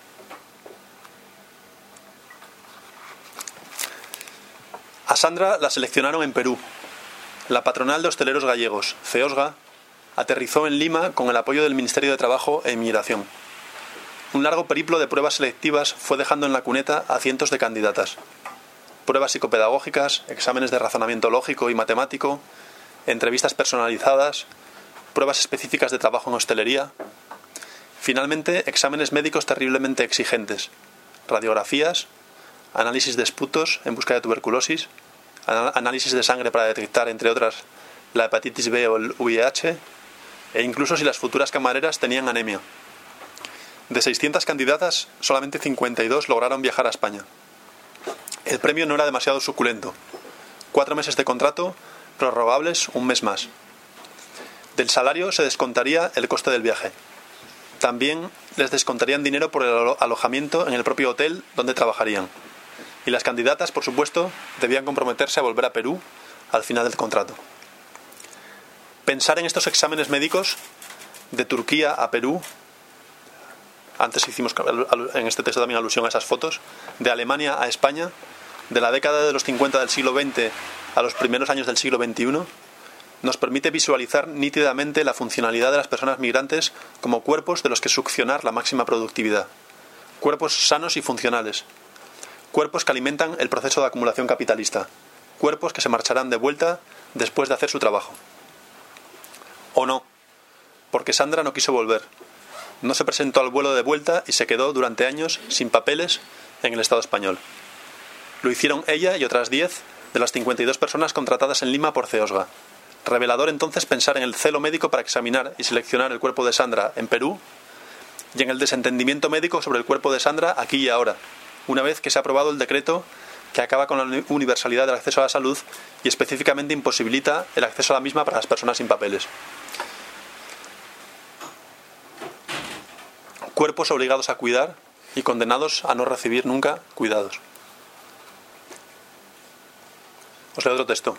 A Sandra la seleccionaron en Perú. La patronal de hosteleros gallegos, Ceosga, aterrizó en Lima con el apoyo del Ministerio de Trabajo e Inmigración. Un largo periplo de pruebas selectivas fue dejando en la cuneta a cientos de candidatas. Pruebas psicopedagógicas, exámenes de razonamiento lógico y matemático, entrevistas personalizadas, pruebas específicas de trabajo en hostelería. Finalmente, exámenes médicos terriblemente exigentes, radiografías, análisis de esputos en busca de tuberculosis, análisis de sangre para detectar, entre otras, la hepatitis B o el V I H, e incluso si las futuras camareras tenían anemia. De seiscientas candidatas, solamente cincuenta y dos lograron viajar a España. El premio no era demasiado suculento. Cuatro meses de contrato, prorrogables un mes más. Del salario se descontaría el coste del viaje. También les descontarían dinero por el alojamiento en el propio hotel donde trabajarían. Y las candidatas, por supuesto, debían comprometerse a volver a Perú al final del contrato. Pensar en estos exámenes médicos de Turquía a Perú, antes hicimos en este texto también alusión a esas fotos, de Alemania a España, de la década de los cincuenta del siglo veinte a los primeros años del siglo veintiuno, nos permite visualizar nítidamente la funcionalidad de las personas migrantes como cuerpos de los que succionar la máxima productividad. Cuerpos sanos y funcionales. Cuerpos que alimentan el proceso de acumulación capitalista. Cuerpos que se marcharán de vuelta después de hacer su trabajo. O no, porque Sandra no quiso volver. No se presentó al vuelo de vuelta y se quedó durante años sin papeles en el Estado español. Lo hicieron ella y otras diez de las cincuenta y dos personas contratadas en Lima por Ceosga. Revelador entonces pensar en el celo médico para examinar y seleccionar el cuerpo de Sandra en Perú y en el desentendimiento médico sobre el cuerpo de Sandra aquí y ahora, una vez que se ha aprobado el decreto que acaba con la universalidad del acceso a la salud y específicamente imposibilita el acceso a la misma para las personas sin papeles. Cuerpos obligados a cuidar y condenados a no recibir nunca cuidados. Os leo otro texto.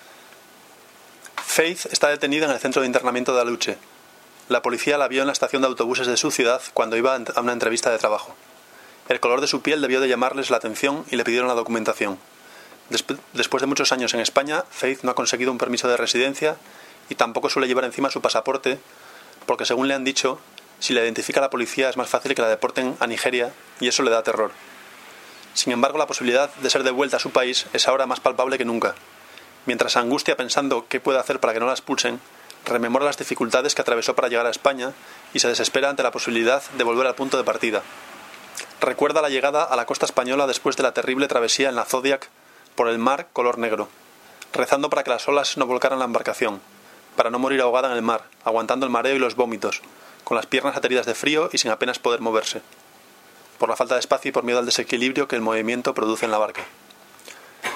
Faith está detenida en el centro de internamiento de Aluche. La policía la vio en la estación de autobuses de su ciudad cuando iba a una entrevista de trabajo. El color de su piel debió de llamarles la atención y le pidieron la documentación. Desp- después de muchos años en España, Faith no ha conseguido un permiso de residencia y tampoco suele llevar encima su pasaporte, porque según le han dicho, si la identifica la policía es más fácil que la deporten a Nigeria y eso le da terror. Sin embargo, la posibilidad de ser devuelta a su país es ahora más palpable que nunca. Mientras angustia pensando qué puede hacer para que no la expulsen, rememora las dificultades que atravesó para llegar a España y se desespera ante la posibilidad de volver al punto de partida. Recuerda la llegada a la costa española después de la terrible travesía en la Zodiac por el mar color negro, rezando para que las olas no volcaran la embarcación, para no morir ahogada en el mar, aguantando el mareo y los vómitos, con las piernas ateridas de frío y sin apenas poder moverse, por la falta de espacio y por miedo al desequilibrio que el movimiento produce en la barca.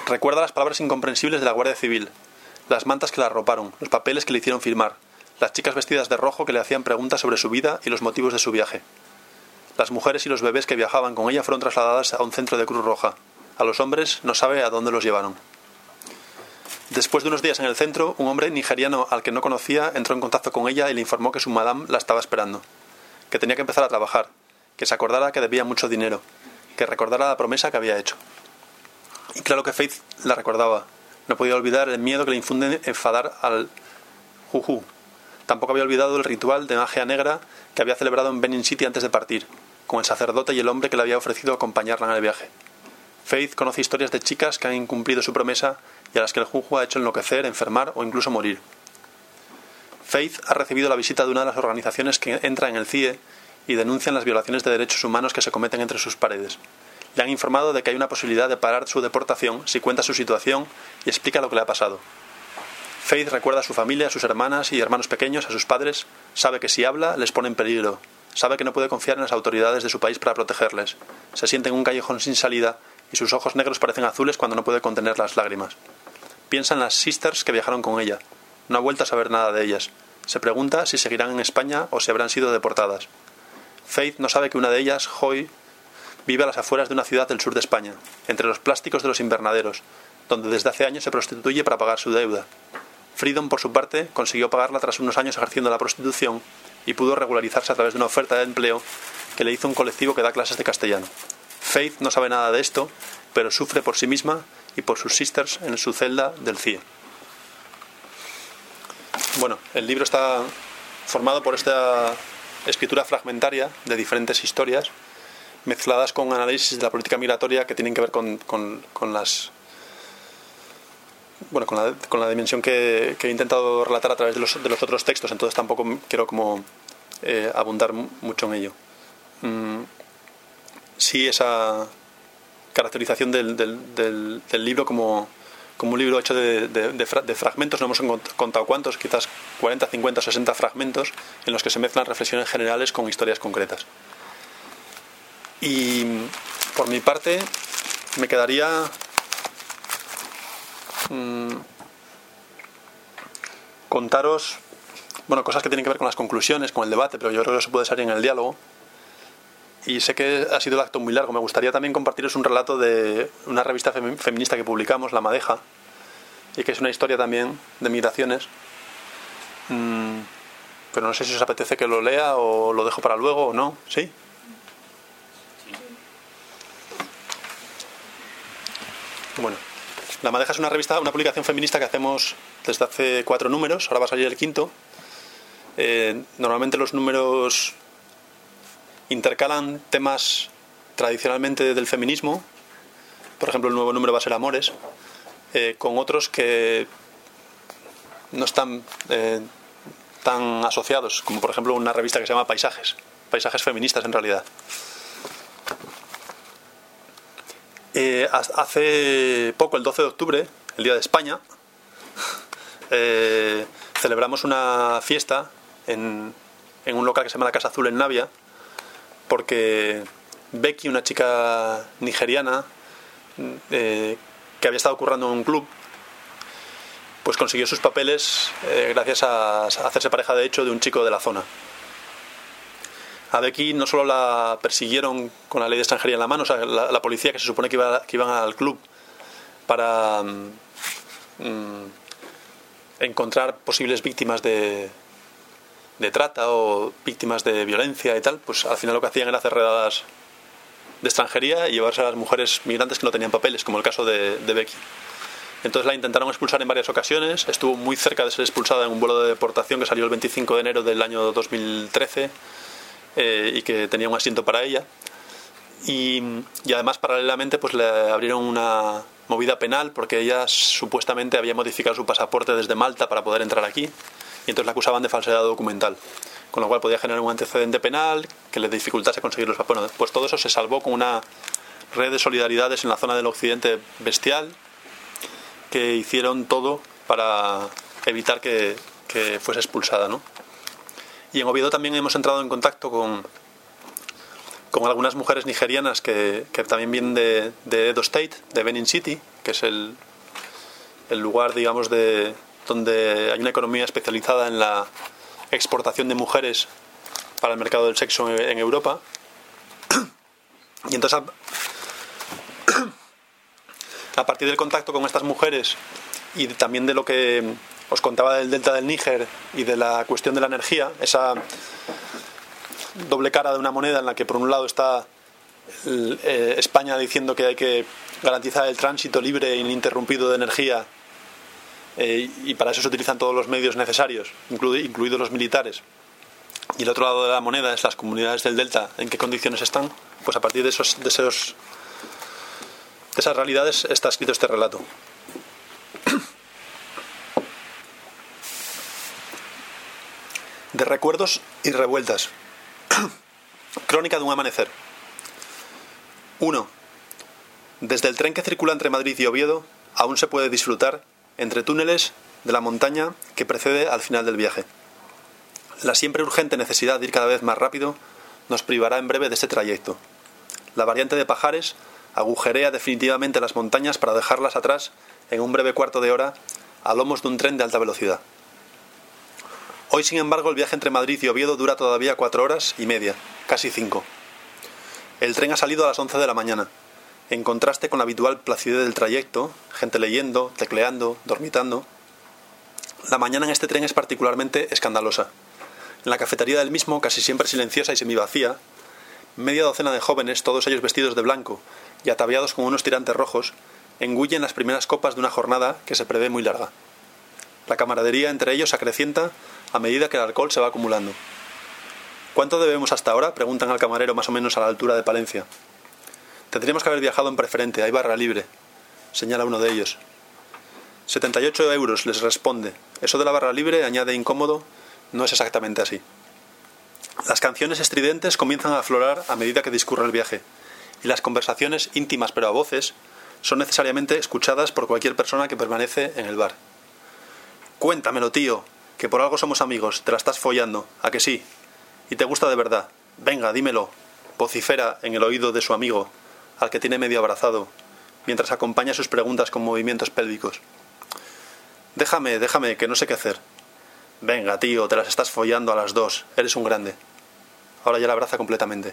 Recuerda las palabras incomprensibles de la Guardia Civil, las mantas que la arroparon, los papeles que le hicieron firmar, las chicas vestidas de rojo que le hacían preguntas sobre su vida y los motivos de su viaje. Las mujeres y los bebés que viajaban con ella fueron trasladadas a un centro de Cruz Roja. A los hombres no sabe a dónde los llevaron. Después de unos días en el centro, un hombre nigeriano al que no conocía entró en contacto con ella y le informó que su madame la estaba esperando, que tenía que empezar a trabajar, que se acordara que debía mucho dinero, que recordara la promesa que había hecho. Y claro que Faith la recordaba. No podía olvidar el miedo que le infunde enfadar al Juju. Tampoco había olvidado el ritual de magia negra que había celebrado en Benin City antes de partir, con el sacerdote y el hombre que le había ofrecido acompañarla en el viaje. Faith conoce historias de chicas que han incumplido su promesa y a las que el Juju ha hecho enloquecer, enfermar o incluso morir. Faith ha recibido la visita de una de las organizaciones que entra en el C I E y denuncian las violaciones de derechos humanos que se cometen entre sus paredes. Le han informado de que hay una posibilidad de parar su deportación si cuenta su situación y explica lo que le ha pasado. Faith recuerda a su familia, a sus hermanas y hermanos pequeños, a sus padres, sabe que si habla les pone en peligro, sabe que no puede confiar en las autoridades de su país para protegerles, se siente en un callejón sin salida y sus ojos negros parecen azules cuando no puede contener las lágrimas. Piensa en las sisters que viajaron con ella, no ha vuelto a saber nada de ellas, se pregunta si seguirán en España o si habrán sido deportadas. Faith no sabe que una de ellas, Joy, vive a las afueras de una ciudad del sur de España, entre los plásticos de los invernaderos, donde desde hace años se prostituye para pagar su deuda. Freedom, por su parte, consiguió pagarla tras unos años ejerciendo la prostitución y pudo regularizarse a través de una oferta de empleo que le hizo un colectivo que da clases de castellano. Faith no sabe nada de esto, pero sufre por sí misma y por sus sisters en su celda del C I E. Bueno, el libro está formado por esta escritura fragmentaria de diferentes historias mezcladas con análisis de la política migratoria que tienen que ver con, con, con las bueno con la, con la dimensión que, que he intentado relatar a través de los, de los otros textos, entonces tampoco quiero como eh, abundar mucho en ello. Mm, sí, esa caracterización del, del, del, del libro como, como un libro hecho de, de, de, fra, de fragmentos, no hemos contado cuántos, quizás cuarenta, cincuenta, sesenta fragmentos en los que se mezclan reflexiones generales con historias concretas. Y por mi parte me quedaría mmm, contaros bueno, cosas que tienen que ver con las conclusiones, con el debate, pero yo creo que eso puede salir en el diálogo. Y sé que ha sido el acto muy largo. Me gustaría también compartiros un relato de una revista feminista que publicamos, La Madeja, y que es una historia también de migraciones. Mm, pero no sé si os apetece que lo lea o lo dejo para luego o no. ¿Sí? Bueno, La Madeja es una revista, una publicación feminista que hacemos desde hace cuatro números, ahora va a salir el quinto. Eh, normalmente los números intercalan temas tradicionalmente del feminismo, por ejemplo el nuevo número va a ser Amores, eh, con otros que no están eh, tan asociados, como por ejemplo una revista que se llama Paisajes, Paisajes feministas en realidad. Eh, hace poco, el doce de octubre, el Día de España, eh, celebramos una fiesta en, en un local que se llama la Casa Azul en Navia, porque Becky, una chica nigeriana eh, que había estado currando en un club, pues consiguió sus papeles eh, gracias a, a hacerse pareja de hecho de un chico de la zona. A Becky no solo la persiguieron con la ley de extranjería en la mano, o sea, la, la policía que se supone que, iba, que iban al club para mm, encontrar posibles víctimas de, de trata o víctimas de violencia y tal, pues al final lo que hacían era hacer redadas de extranjería y llevarse a las mujeres migrantes que no tenían papeles, como el caso de, de Becky. Entonces la intentaron expulsar en varias ocasiones, estuvo muy cerca de ser expulsada en un vuelo de deportación que salió el veinticinco de enero del año dos mil trece, eh, y que tenía un asiento para ella. Y, y además paralelamente pues le abrieron una movida penal porque ella supuestamente había modificado su pasaporte desde Malta para poder entrar aquí, y entonces la acusaban de falsedad documental, con lo cual podía generar un antecedente penal que le dificultase conseguir los papeles. Bueno, pues todo eso se salvó con una red de solidaridades en la zona del occidente bestial, que hicieron todo para evitar que, que fuese expulsada, ¿no? Y en Oviedo también hemos entrado en contacto con, con algunas mujeres nigerianas que, que también vienen de, de Edo State, de Benin City, que es el, el lugar, digamos, de donde hay una economía especializada en la exportación de mujeres para el mercado del sexo en, en Europa. Y entonces, a, a partir del contacto con estas mujeres y de, también de lo que os contaba del delta del Níger y de la cuestión de la energía, esa doble cara de una moneda en la que por un lado está el, eh, España diciendo que hay que garantizar el tránsito libre e ininterrumpido de energía, eh, y para eso se utilizan todos los medios necesarios, inclu- incluidos los militares, y el otro lado de la moneda es las comunidades del delta, en qué condiciones están. Pues a partir de esos, de esos de esas realidades está escrito este relato. De recuerdos y revueltas. Crónica de un amanecer. uno. Desde el tren que circula entre Madrid y Oviedo aún se puede disfrutar entre túneles de la montaña que precede al final del viaje. La siempre urgente necesidad de ir cada vez más rápido nos privará en breve de este trayecto. La variante de Pajares agujerea definitivamente las montañas para dejarlas atrás en un breve cuarto de hora a lomos de un tren de alta velocidad. Hoy, sin embargo, el viaje entre Madrid y Oviedo dura todavía cuatro horas y media, casi cinco. El tren ha salido a las once de la mañana, en contraste con la habitual placidez del trayecto, gente leyendo, tecleando, dormitando. La mañana en este tren es particularmente escandalosa. En la cafetería del mismo, casi siempre silenciosa y semivacía, media docena de jóvenes, todos ellos vestidos de blanco y ataviados con unos tirantes rojos, engullen las primeras copas de una jornada que se prevé muy larga. La camaradería entre ellos se acrecienta a medida que el alcohol se va acumulando. ¿Cuánto debemos hasta ahora?, preguntan al camarero más o menos a la altura de Palencia. Tendríamos que haber viajado en preferente, hay barra libre, señala uno de ellos. setenta y ocho euros, les responde. Eso de la barra libre, añade incómodo, no es exactamente así. Las canciones estridentes comienzan a aflorar a medida que discurre el viaje, y las conversaciones íntimas pero a voces son necesariamente escuchadas por cualquier persona que permanece en el bar. Cuéntamelo, tío, que por algo somos amigos, te la estás follando, ¿a que sí? ¿Y te gusta de verdad? Venga, dímelo, vocifera en el oído de su amigo, al que tiene medio abrazado, mientras acompaña sus preguntas con movimientos pélvicos. Déjame, déjame, que no sé qué hacer. Venga, tío, te las estás follando a las dos, eres un grande. Ahora ya la abraza completamente.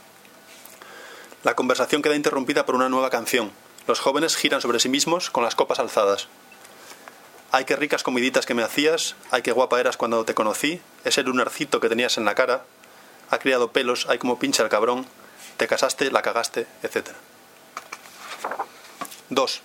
La conversación queda interrumpida por una nueva canción. Los jóvenes giran sobre sí mismos con las copas alzadas. Ay, qué ricas comiditas que me hacías, ay, qué guapa eras cuando te conocí, ese lunarcito que tenías en la cara, ha criado pelos, ay, como pincha el cabrón, te casaste, la cagaste, etcétera. dos.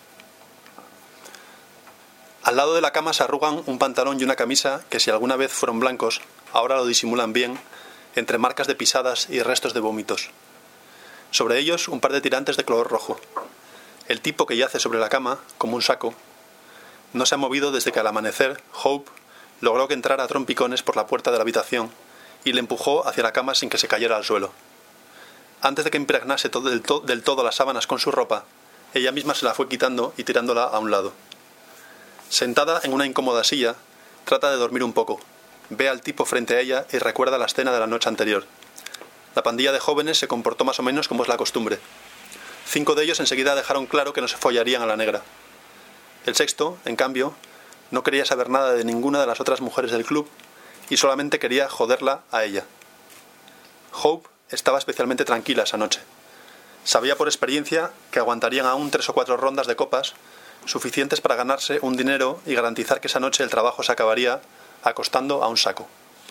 Al lado de la cama se arrugan un pantalón y una camisa que, si alguna vez fueron blancos, ahora lo disimulan bien, entre marcas de pisadas y restos de vómitos. Sobre ellos un par de tirantes de color rojo. El tipo que yace sobre la cama, como un saco, no se ha movido desde que al amanecer Hope logró que entrara a trompicones por la puerta de la habitación y le empujó hacia la cama sin que se cayera al suelo. Antes de que impregnase todo, del, to- del todo las sábanas con su ropa, ella misma se la fue quitando y tirándola a un lado. Sentada en una incómoda silla, trata de dormir un poco. Ve al tipo frente a ella y recuerda la escena de la noche anterior. La pandilla de jóvenes se comportó más o menos como es la costumbre. Cinco de ellos enseguida dejaron claro que no se follarían a la negra. El sexto, en cambio, no quería saber nada de ninguna de las otras mujeres del club y solamente quería joderla a ella. Hope estaba especialmente tranquila esa noche. Sabía por experiencia que aguantarían aún tres o cuatro rondas de copas, suficientes para ganarse un dinero y garantizar que esa noche el trabajo se acabaría acostando a un saco.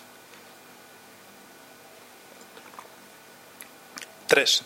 tres.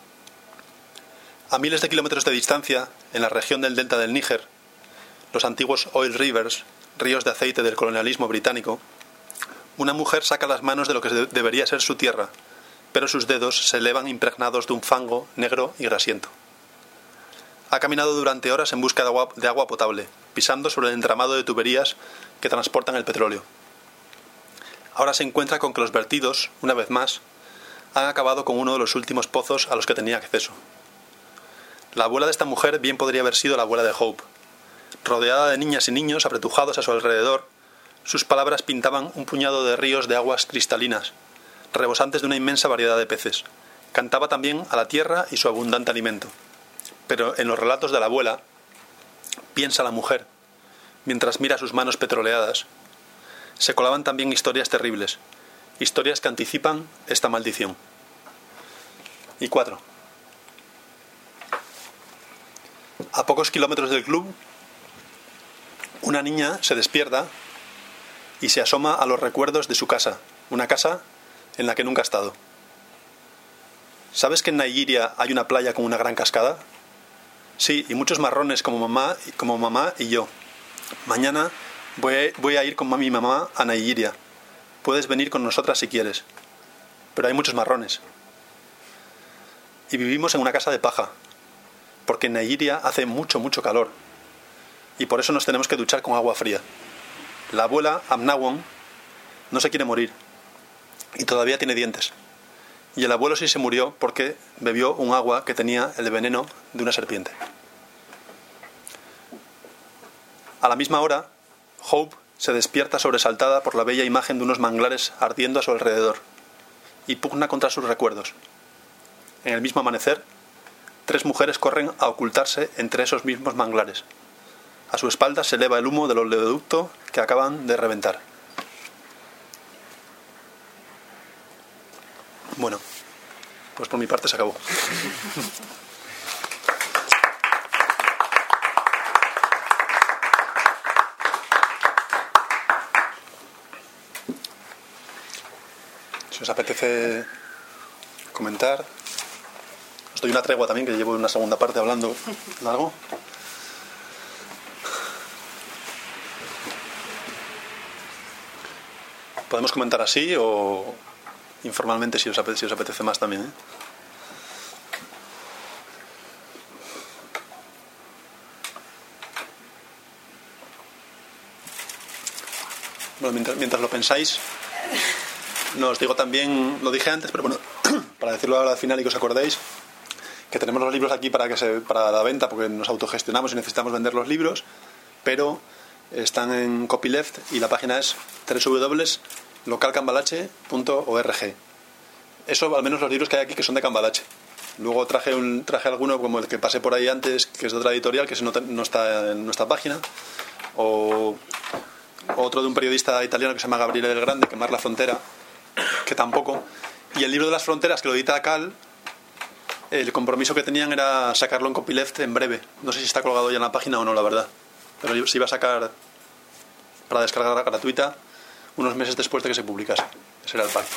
A miles de kilómetros de distancia, en la región del delta del Níger, los antiguos oil rivers, ríos de aceite del colonialismo británico, una mujer saca las manos de lo que debería ser su tierra, pero sus dedos se elevan impregnados de un fango negro y grasiento. Ha caminado durante horas en busca de agua, de agua potable, pisando sobre el entramado de tuberías que transportan el petróleo. Ahora se encuentra con que los vertidos, una vez más, han acabado con uno de los últimos pozos a los que tenía acceso. La abuela de esta mujer bien podría haber sido la abuela de Hope. Rodeada de niñas y niños apretujados a su alrededor, sus palabras pintaban un puñado de ríos de aguas cristalinas, rebosantes de una inmensa variedad de peces, Cantaba también a la tierra y su abundante alimento. Pero en los relatos de la abuela, piensa la mujer, mientras mira sus manos petroleadas, se colaban también historias terribles, historias que anticipan esta maldición. Y cuatro. A pocos kilómetros del club, una niña se despierta y se asoma a los recuerdos de su casa, una casa en la que nunca ha estado. ¿Sabes que en Nigeria hay una playa con una gran cascada? Sí, y muchos marrones como mamá, como mamá y yo. Mañana voy, voy a ir con mi mamá a Nigeria. Puedes venir con nosotras si quieres. Pero hay muchos marrones. Y vivimos en una casa de paja, porque en Nigeria hace mucho, mucho calor. Y por eso nos tenemos que duchar con agua fría. La abuela, Amnawon, no se quiere morir. Y todavía tiene dientes. Y el abuelo sí se murió porque bebió un agua que tenía el veneno de una serpiente. A la misma hora, Hope se despierta sobresaltada por la bella imagen de unos manglares ardiendo a su alrededor y pugna contra sus recuerdos. En el mismo amanecer, tres mujeres corren a ocultarse entre esos mismos manglares. A su espalda se eleva el humo del oleoducto que acaban de reventar. Bueno, pues por mi parte se acabó. Si os apetece comentar, os doy una tregua también, que llevo una segunda parte hablando largo. Podemos comentar así o informalmente si os apetece, si os apetece más también, ¿eh? Bueno, mientras, mientras lo pensáis, no os digo también, lo dije antes, pero bueno, para decirlo ahora al final y que os acordéis, que tenemos los libros aquí para que se, para la venta, porque nos autogestionamos y necesitamos vender los libros, pero están en copyleft y la página es doble u doble u doble u punto local cambalache punto org. Eso, al menos los libros que hay aquí, que son de Cambalache. Luego traje un traje alguno como el que pasé por ahí antes, que es de otra editorial, que no, no está en nuestra página, o otro de un periodista italiano que se llama Gabriele del Grande, Quemar la frontera, que tampoco. Y el libro de las fronteras, que lo edita Cal, el compromiso que tenían era sacarlo en copyleft en breve. No sé si está colgado ya en la página o no, la verdad, pero se iba a sacar para descarga gratuita unos meses después de que se publicase. Ese era el pacto.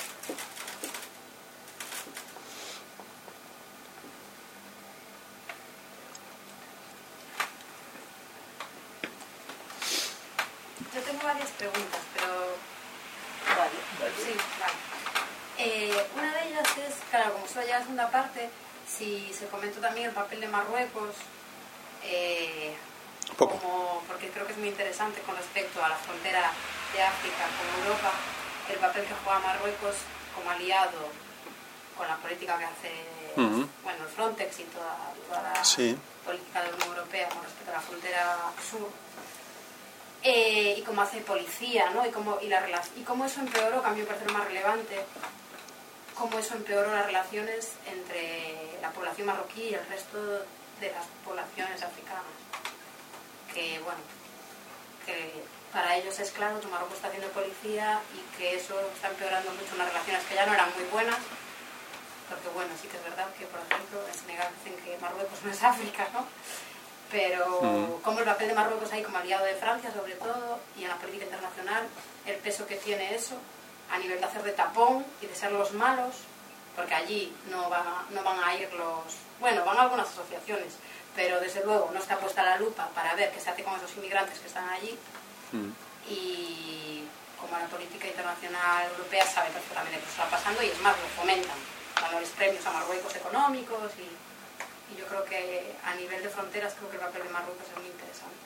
Yo tengo varias preguntas, pero... Vale, vale. Sí, vale. Eh, una de ellas es, claro, como solo ya la segunda parte, si se comentó también el papel de Marruecos, eh, Poco. como, porque creo que es muy interesante con respecto a la frontera de África con Europa, el papel que juega Marruecos como aliado con la política que hace, Uh-huh. bueno, el Frontex y toda, toda la Sí. política de la Unión Europea con respecto a la frontera sur. Eh, y cómo hace policía, ¿no? Y cómo, y, la, y cómo eso empeoró, que a mí me parece lo más relevante, cómo eso empeoró las relaciones entre la población marroquí y el resto de las poblaciones africanas. Que, bueno, que para ellos es claro que Marruecos está haciendo policía y que eso está empeorando mucho unas relaciones que ya no eran muy buenas, porque, bueno, sí que es verdad que, por ejemplo, en Senegal dicen que Marruecos no es África, ¿no? Pero mm. como el papel de Marruecos ahí como aliado de Francia sobre todo y en la política internacional, el peso que tiene eso a nivel de hacer de tapón y de ser los malos, porque allí no van a, no van a ir los... Bueno, van algunas asociaciones, pero desde luego no está puesta la lupa para ver qué se hace con esos inmigrantes que están allí. Mm. Y como la política internacional europea sabe perfectamente qué está pasando y es más, lo fomentan, dándoles premios a Marruecos económicos y... Y yo creo que a nivel de fronteras creo que el papel de Marruecos es muy interesante.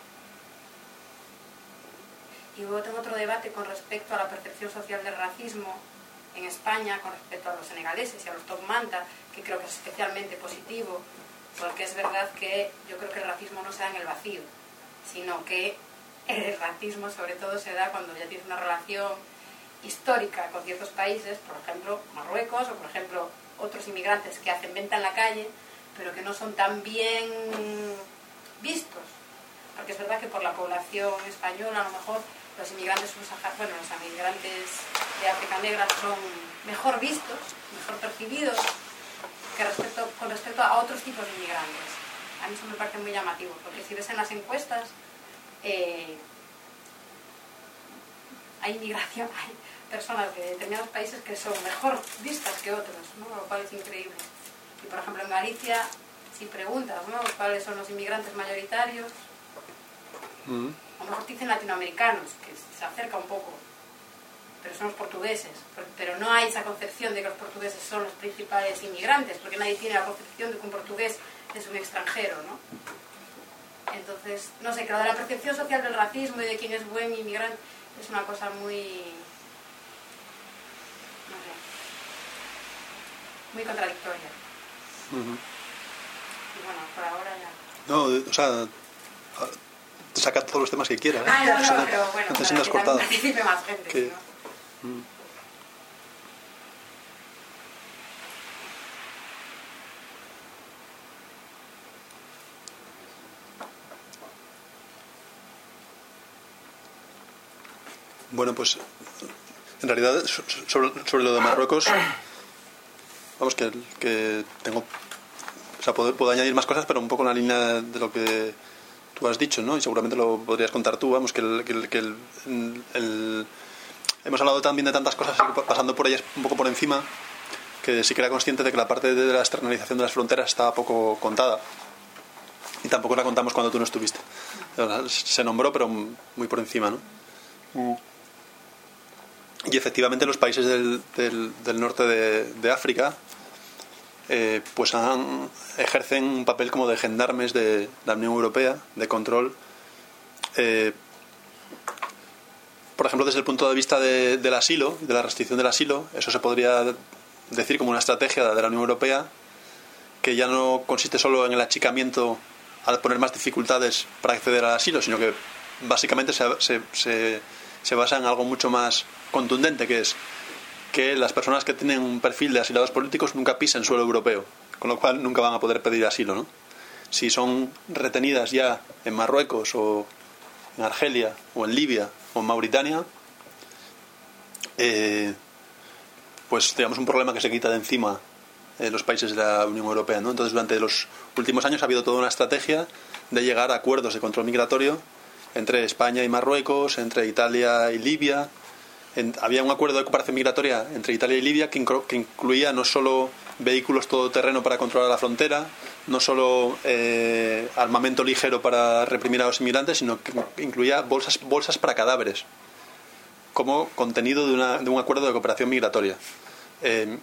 Y luego tengo otro debate con respecto a la percepción social del racismo en España, con respecto a los senegaleses y a los top manta, que creo que es especialmente positivo, porque es verdad que yo creo que el racismo no se da en el vacío, sino que el racismo sobre todo se da cuando ya tienes una relación histórica con ciertos países, por ejemplo Marruecos o por ejemplo otros inmigrantes que hacen venta en la calle, pero que no son tan bien vistos. Porque es verdad que por la población española, a lo mejor, los inmigrantes subsaharianos, bueno, los inmigrantes de África Negra son mejor vistos, mejor percibidos que respecto, con respecto a otros tipos de inmigrantes. A mí eso me parece muy llamativo, porque si ves en las encuestas, eh, hay inmigración, hay personas de determinados países que son mejor vistas que otros, ¿no? Lo cual es increíble. Y por ejemplo en Galicia, si preguntas, ¿no?, cuáles son los inmigrantes mayoritarios, mm. a lo mejor te dicen latinoamericanos, que se acerca un poco, pero son los portugueses. Pero no hay esa concepción de que los portugueses son los principales inmigrantes, porque nadie tiene la concepción de que un portugués es un extranjero, ¿no? Entonces, no sé, que lo de la percepción social del racismo y de quién es buen inmigrante es una cosa muy... no sé, muy contradictoria. Uh-huh. Y bueno, por ahora ya... No, o sea, te saca todos los temas que quieras, ¿eh? Ah, no, no, o sea, pero bueno, no te para sientas que cortado. también participe más gente, Que... ¿no? Mm. Bueno, pues en realidad sobre, sobre lo de Marruecos, vamos, que, que tengo, o sea, puedo, puedo añadir más cosas, pero un poco en la línea de lo que tú has dicho, ¿no? Y seguramente lo podrías contar tú, vamos, que el, que el, que el, el hemos hablado también de tantas cosas, pasando por ellas un poco por encima, que sí que era consciente de que la parte de la externalización de las fronteras estaba poco contada, y tampoco la contamos cuando tú no estuviste. Se nombró, pero muy por encima, ¿no? Mm. Y efectivamente los países del, del, del norte de, de África eh, pues han, ejercen un papel como de gendarmes de la Unión Europea, de control, eh, por ejemplo desde el punto de vista de, del asilo, de la restricción del asilo. Eso se podría decir como una estrategia de la Unión Europea que ya no consiste solo en el achicamiento al poner más dificultades para acceder al asilo, sino que básicamente se, se, se, se basa en algo mucho más contundente, que es que las personas que tienen un perfil de asilados políticos nunca pisen suelo europeo, con lo cual nunca van a poder pedir asilo, ¿no? Si son retenidas ya en Marruecos o en Argelia o en Libia o en Mauritania, eh, pues digamos un problema que se quita de encima en los países de la Unión Europea, ¿no? Entonces durante los últimos años ha habido toda una estrategia de llegar a acuerdos de control migratorio entre España y Marruecos, entre Italia y Libia. En, había un acuerdo de cooperación migratoria entre Italia y Libia que, inclu, que incluía no solo vehículos todoterreno para controlar la frontera, no solo eh, armamento ligero para reprimir a los inmigrantes, sino que incluía bolsas, bolsas para cadáveres como contenido de, una, de un acuerdo de cooperación migratoria. Eh,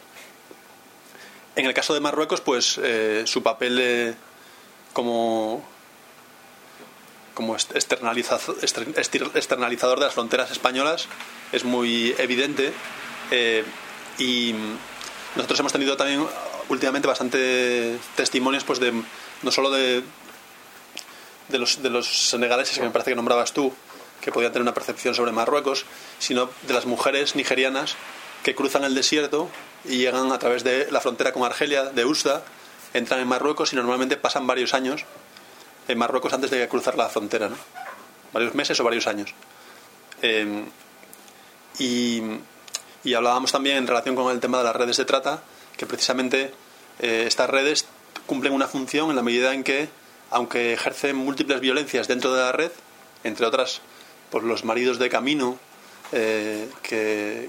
en el caso de Marruecos, pues eh, su papel eh, como como externalizador, externalizador de las fronteras españolas es muy evidente, eh, y nosotros hemos tenido también últimamente bastante testimonios, pues de no solo de de los, de los senegaleses que me parece que nombrabas tú, que podían tener una percepción sobre Marruecos, sino de las mujeres nigerianas que cruzan el desierto y llegan a través de la frontera con Argelia, de Ousda, entran en Marruecos y normalmente pasan varios años en Marruecos antes de cruzar la frontera, ¿no? Varios meses o varios años. Eh, y, y hablábamos también en relación con el tema de las redes de trata, que precisamente eh, estas redes cumplen una función en la medida en que, aunque ejercen múltiples violencias dentro de la red, entre otras, pues los maridos de camino, eh, que,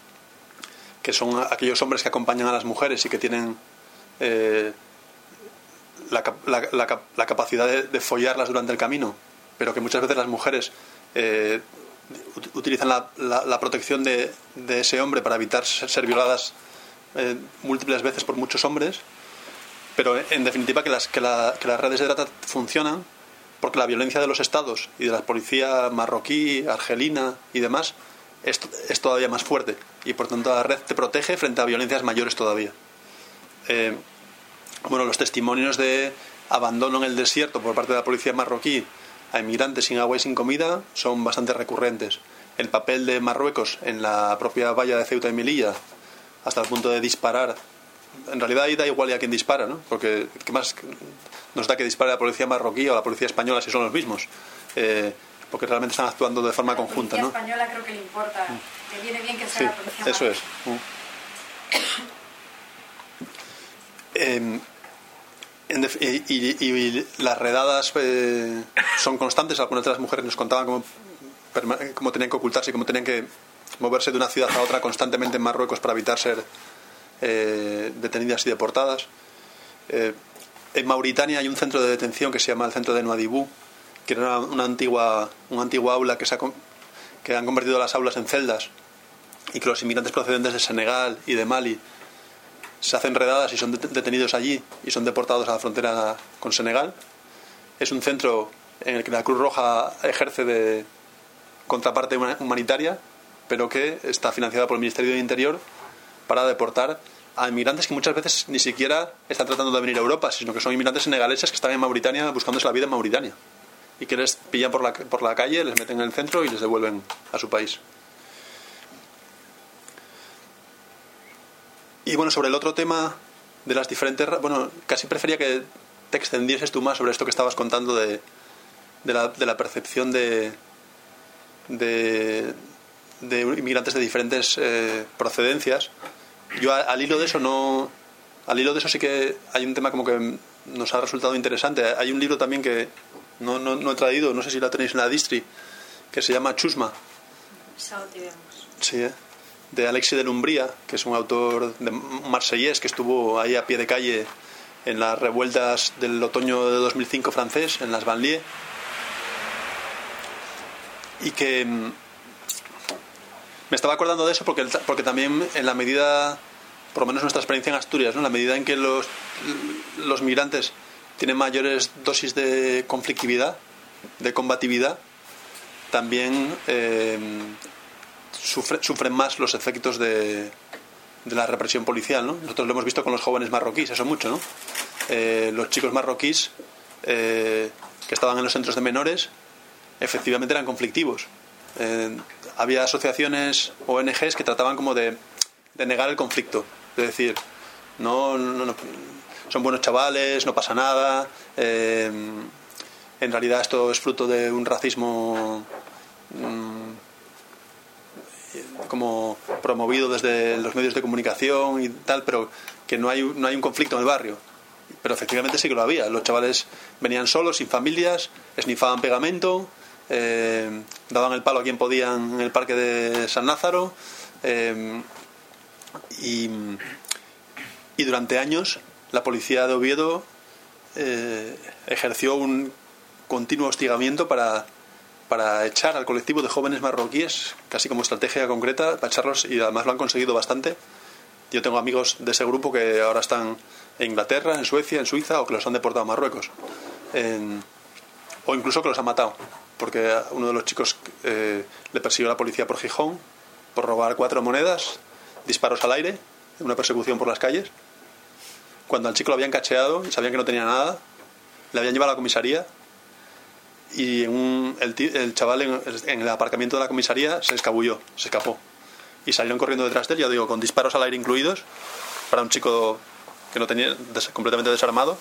que son aquellos hombres que acompañan a las mujeres y que tienen eh, La, la, la, la capacidad de, de follarlas durante el camino, pero que muchas veces las mujeres eh, utilizan la, la, la protección de, de ese hombre para evitar ser, ser violadas eh, múltiples veces por muchos hombres. Pero en definitiva que las, que, la, que las redes de trata funcionan porque la violencia de los estados y de la policía marroquí, argelina y demás es, es todavía más fuerte, y por tanto la red te protege frente a violencias mayores todavía. eh, Bueno, los testimonios de abandono en el desierto por parte de la policía marroquí a inmigrantes sin agua y sin comida son bastante recurrentes. El papel de Marruecos en la propia valla de Ceuta y Melilla, hasta el punto de disparar en realidad ahí da igual ya quién dispara, ¿no? Porque ¿qué más nos da que dispare la policía marroquí o la policía española si son los mismos? Eh, porque realmente están actuando de forma conjunta, ¿no? La policía española creo que le importa, que viene bien que sea Sí, la policía eso marroquí. es. Eh, en def- y, y- y las redadas eh, son constantes. Algunas de las mujeres nos contaban cómo, perma- cómo tenían que ocultarse y cómo tenían que moverse de una ciudad a otra constantemente en Marruecos para evitar ser eh, detenidas y deportadas. Eh, en Mauritania hay un centro de detención que se llama el centro de Nouadhibou, que era una, una antigua una antigua aula que, se ha, con- que han convertido las aulas en celdas, y que los inmigrantes procedentes de Senegal y de Mali se hacen redadas y son det- detenidos allí y son deportados a la frontera con Senegal. Es un centro en el que la Cruz Roja ejerce de contraparte huma- humanitaria, pero que está financiada por el Ministerio del Interior para deportar a inmigrantes que muchas veces ni siquiera están tratando de venir a Europa, sino que son inmigrantes senegaleses que están en Mauritania buscándose la vida en Mauritania, y que les pillan por la, por la calle, les meten en el centro y les devuelven a su país. Y bueno, sobre el otro tema de las diferentes... Bueno, casi prefería que te extendieses tú más sobre esto que estabas contando de, de, la, de la percepción de, de, de inmigrantes de diferentes eh, procedencias. Yo a- al hilo de eso no... Al hilo de eso sí que hay un tema como que nos ha resultado interesante. Hay un libro también que no, no, no he traído, no sé si la tenéis en la distri, que se llama Chusma. Sí, ¿eh? De Alexis de Lumbría, que es un autor de marsellés que estuvo ahí a pie de calle en las revueltas del otoño de dos mil cinco francés, en las banlieues, y que mm, me estaba acordando de eso porque, porque también en la medida, por lo menos nuestra experiencia en Asturias, ¿no? En la medida en que los, los migrantes tienen mayores dosis de conflictividad, de combatividad, también eh, Sufre, sufren más los efectos de, de la represión policial, ¿no? Nosotros lo hemos visto con los jóvenes marroquíes, eso mucho, ¿no? Eh, los chicos marroquíes eh, que estaban en los centros de menores efectivamente eran conflictivos. Eh, había asociaciones, O N Ges, que trataban como de, de negar el conflicto, de decir, no, no, no son buenos chavales, no pasa nada, eh, en realidad esto es fruto de un racismo mmm, como promovido desde los medios de comunicación y tal, pero que no hay, no hay un conflicto en el barrio. Pero efectivamente sí que lo había. Los chavales venían solos, sin familias, esnifaban pegamento, eh, daban el palo a quien podían en el parque de San Lázaro, eh, y, y durante años la policía de Oviedo eh, ejerció un continuo hostigamiento para para echar al colectivo de jóvenes marroquíes, casi como estrategia concreta, para echarlos, y además lo han conseguido bastante. Yo tengo amigos de ese grupo que ahora están en Inglaterra, en Suecia, en Suiza, o que los han deportado a Marruecos, en, o incluso que los han matado, porque a uno de los chicos eh, le persiguió la policía por Gijón por robar cuatro monedas, disparos al aire, una persecución por las calles. Cuando al chico lo habían cacheado y sabían que no tenía nada, le habían llevado a la comisaría, y en un, el, el chaval en, en el aparcamiento de la comisaría se escabulló, se escapó, y salieron corriendo detrás de él, ya digo, con disparos al aire incluidos, para un chico que no tenía, des, completamente desarmado,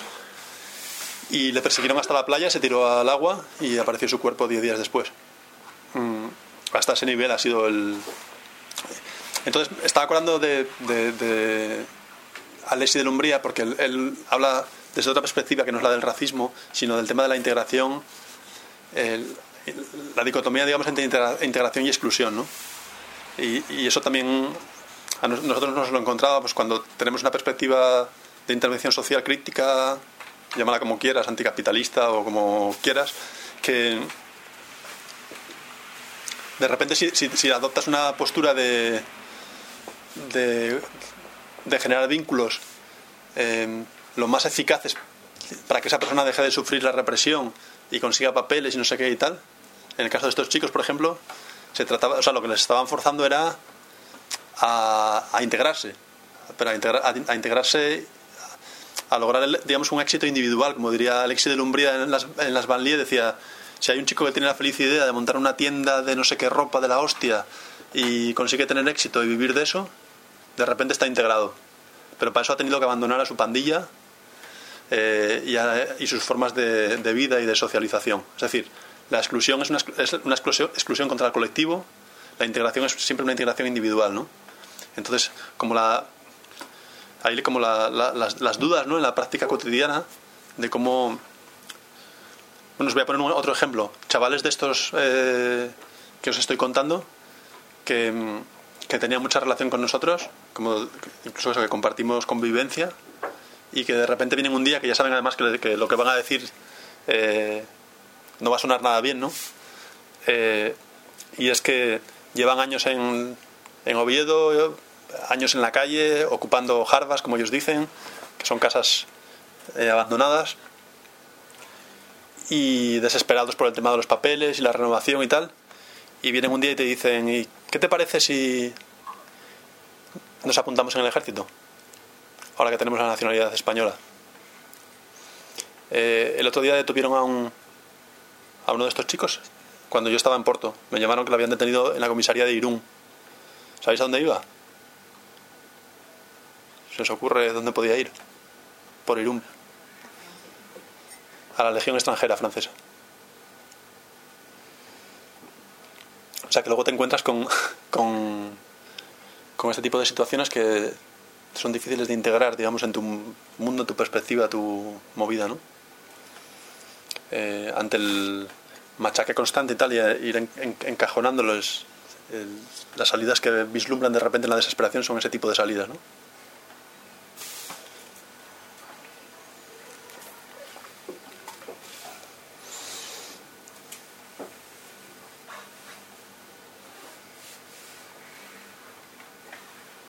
y le persiguieron hasta la playa, se tiró al agua y apareció su cuerpo diez días después. Mm, hasta ese nivel ha sido el... Entonces estaba acordando de, de, de Alexis de Lumbría, porque él, él habla desde otra perspectiva que no es la del racismo, sino del tema de la integración, el, la dicotomía, digamos, entre integra, integración y exclusión, ¿no? Y, y eso también a nosotros nos lo encontramos pues, cuando tenemos una perspectiva de intervención social crítica, llámala como quieras, anticapitalista o como quieras, que de repente si, si, si adoptas una postura de de, de generar vínculos eh, lo más eficaces para que esa persona deje de sufrir la represión y consiga papeles y no sé qué y tal. En el caso de estos chicos, por ejemplo, se trataba, o sea, lo que les estaban forzando era a, a integrarse, pero a, integra, a, a integrarse, a lograr, el, digamos, un éxito individual, como diría Alexis de Lumbría en las, en las banlieues, decía, si hay un chico que tiene la feliz idea de montar una tienda de no sé qué ropa de la hostia y consigue tener éxito y vivir de eso, de repente está integrado. pero para eso ha tenido que abandonar a su pandilla eh, y, a, y sus formas de, de vida y de socialización. Es decir, la exclusión es una, es una exclusión, exclusión contra el colectivo, la integración es siempre una integración individual, ¿no? Entonces, como la hay como la, la, las, las dudas, ¿no?, en la práctica cotidiana de cómo... Bueno, os voy a poner un, otro ejemplo. Chavales de estos eh, que os estoy contando, que, que tenían mucha relación con nosotros, como incluso eso, que compartimos convivencia, y que de repente vienen un día que ya saben además que, que lo que van a decir eh, no va a sonar nada bien, ¿no? Eh, y es que llevan años en, en Oviedo, años en la calle, ocupando jarbas, como ellos dicen, que son casas eh, abandonadas, y desesperados por el tema de los papeles y la renovación y tal, y vienen un día y te dicen: ¿y qué te parece si nos apuntamos en el ejército ahora que tenemos la nacionalidad española? Eh, el otro día detuvieron a un a uno de estos chicos cuando yo estaba en Porto. Me llamaron que lo habían detenido en la comisaría de Irún. ¿Sabéis a dónde iba? ¿Se os ocurre dónde podía ir? Por Irún. A la Legión extranjera francesa. O sea que luego te encuentras con, con, con este tipo de situaciones que son difíciles de integrar, digamos, en tu mundo, tu perspectiva, tu movida, ¿no? Eh, ante el machaque constante y tal, y ir en, en, encajonándolos, el, las salidas que vislumbran de repente en la desesperación son ese tipo de salidas, ¿no?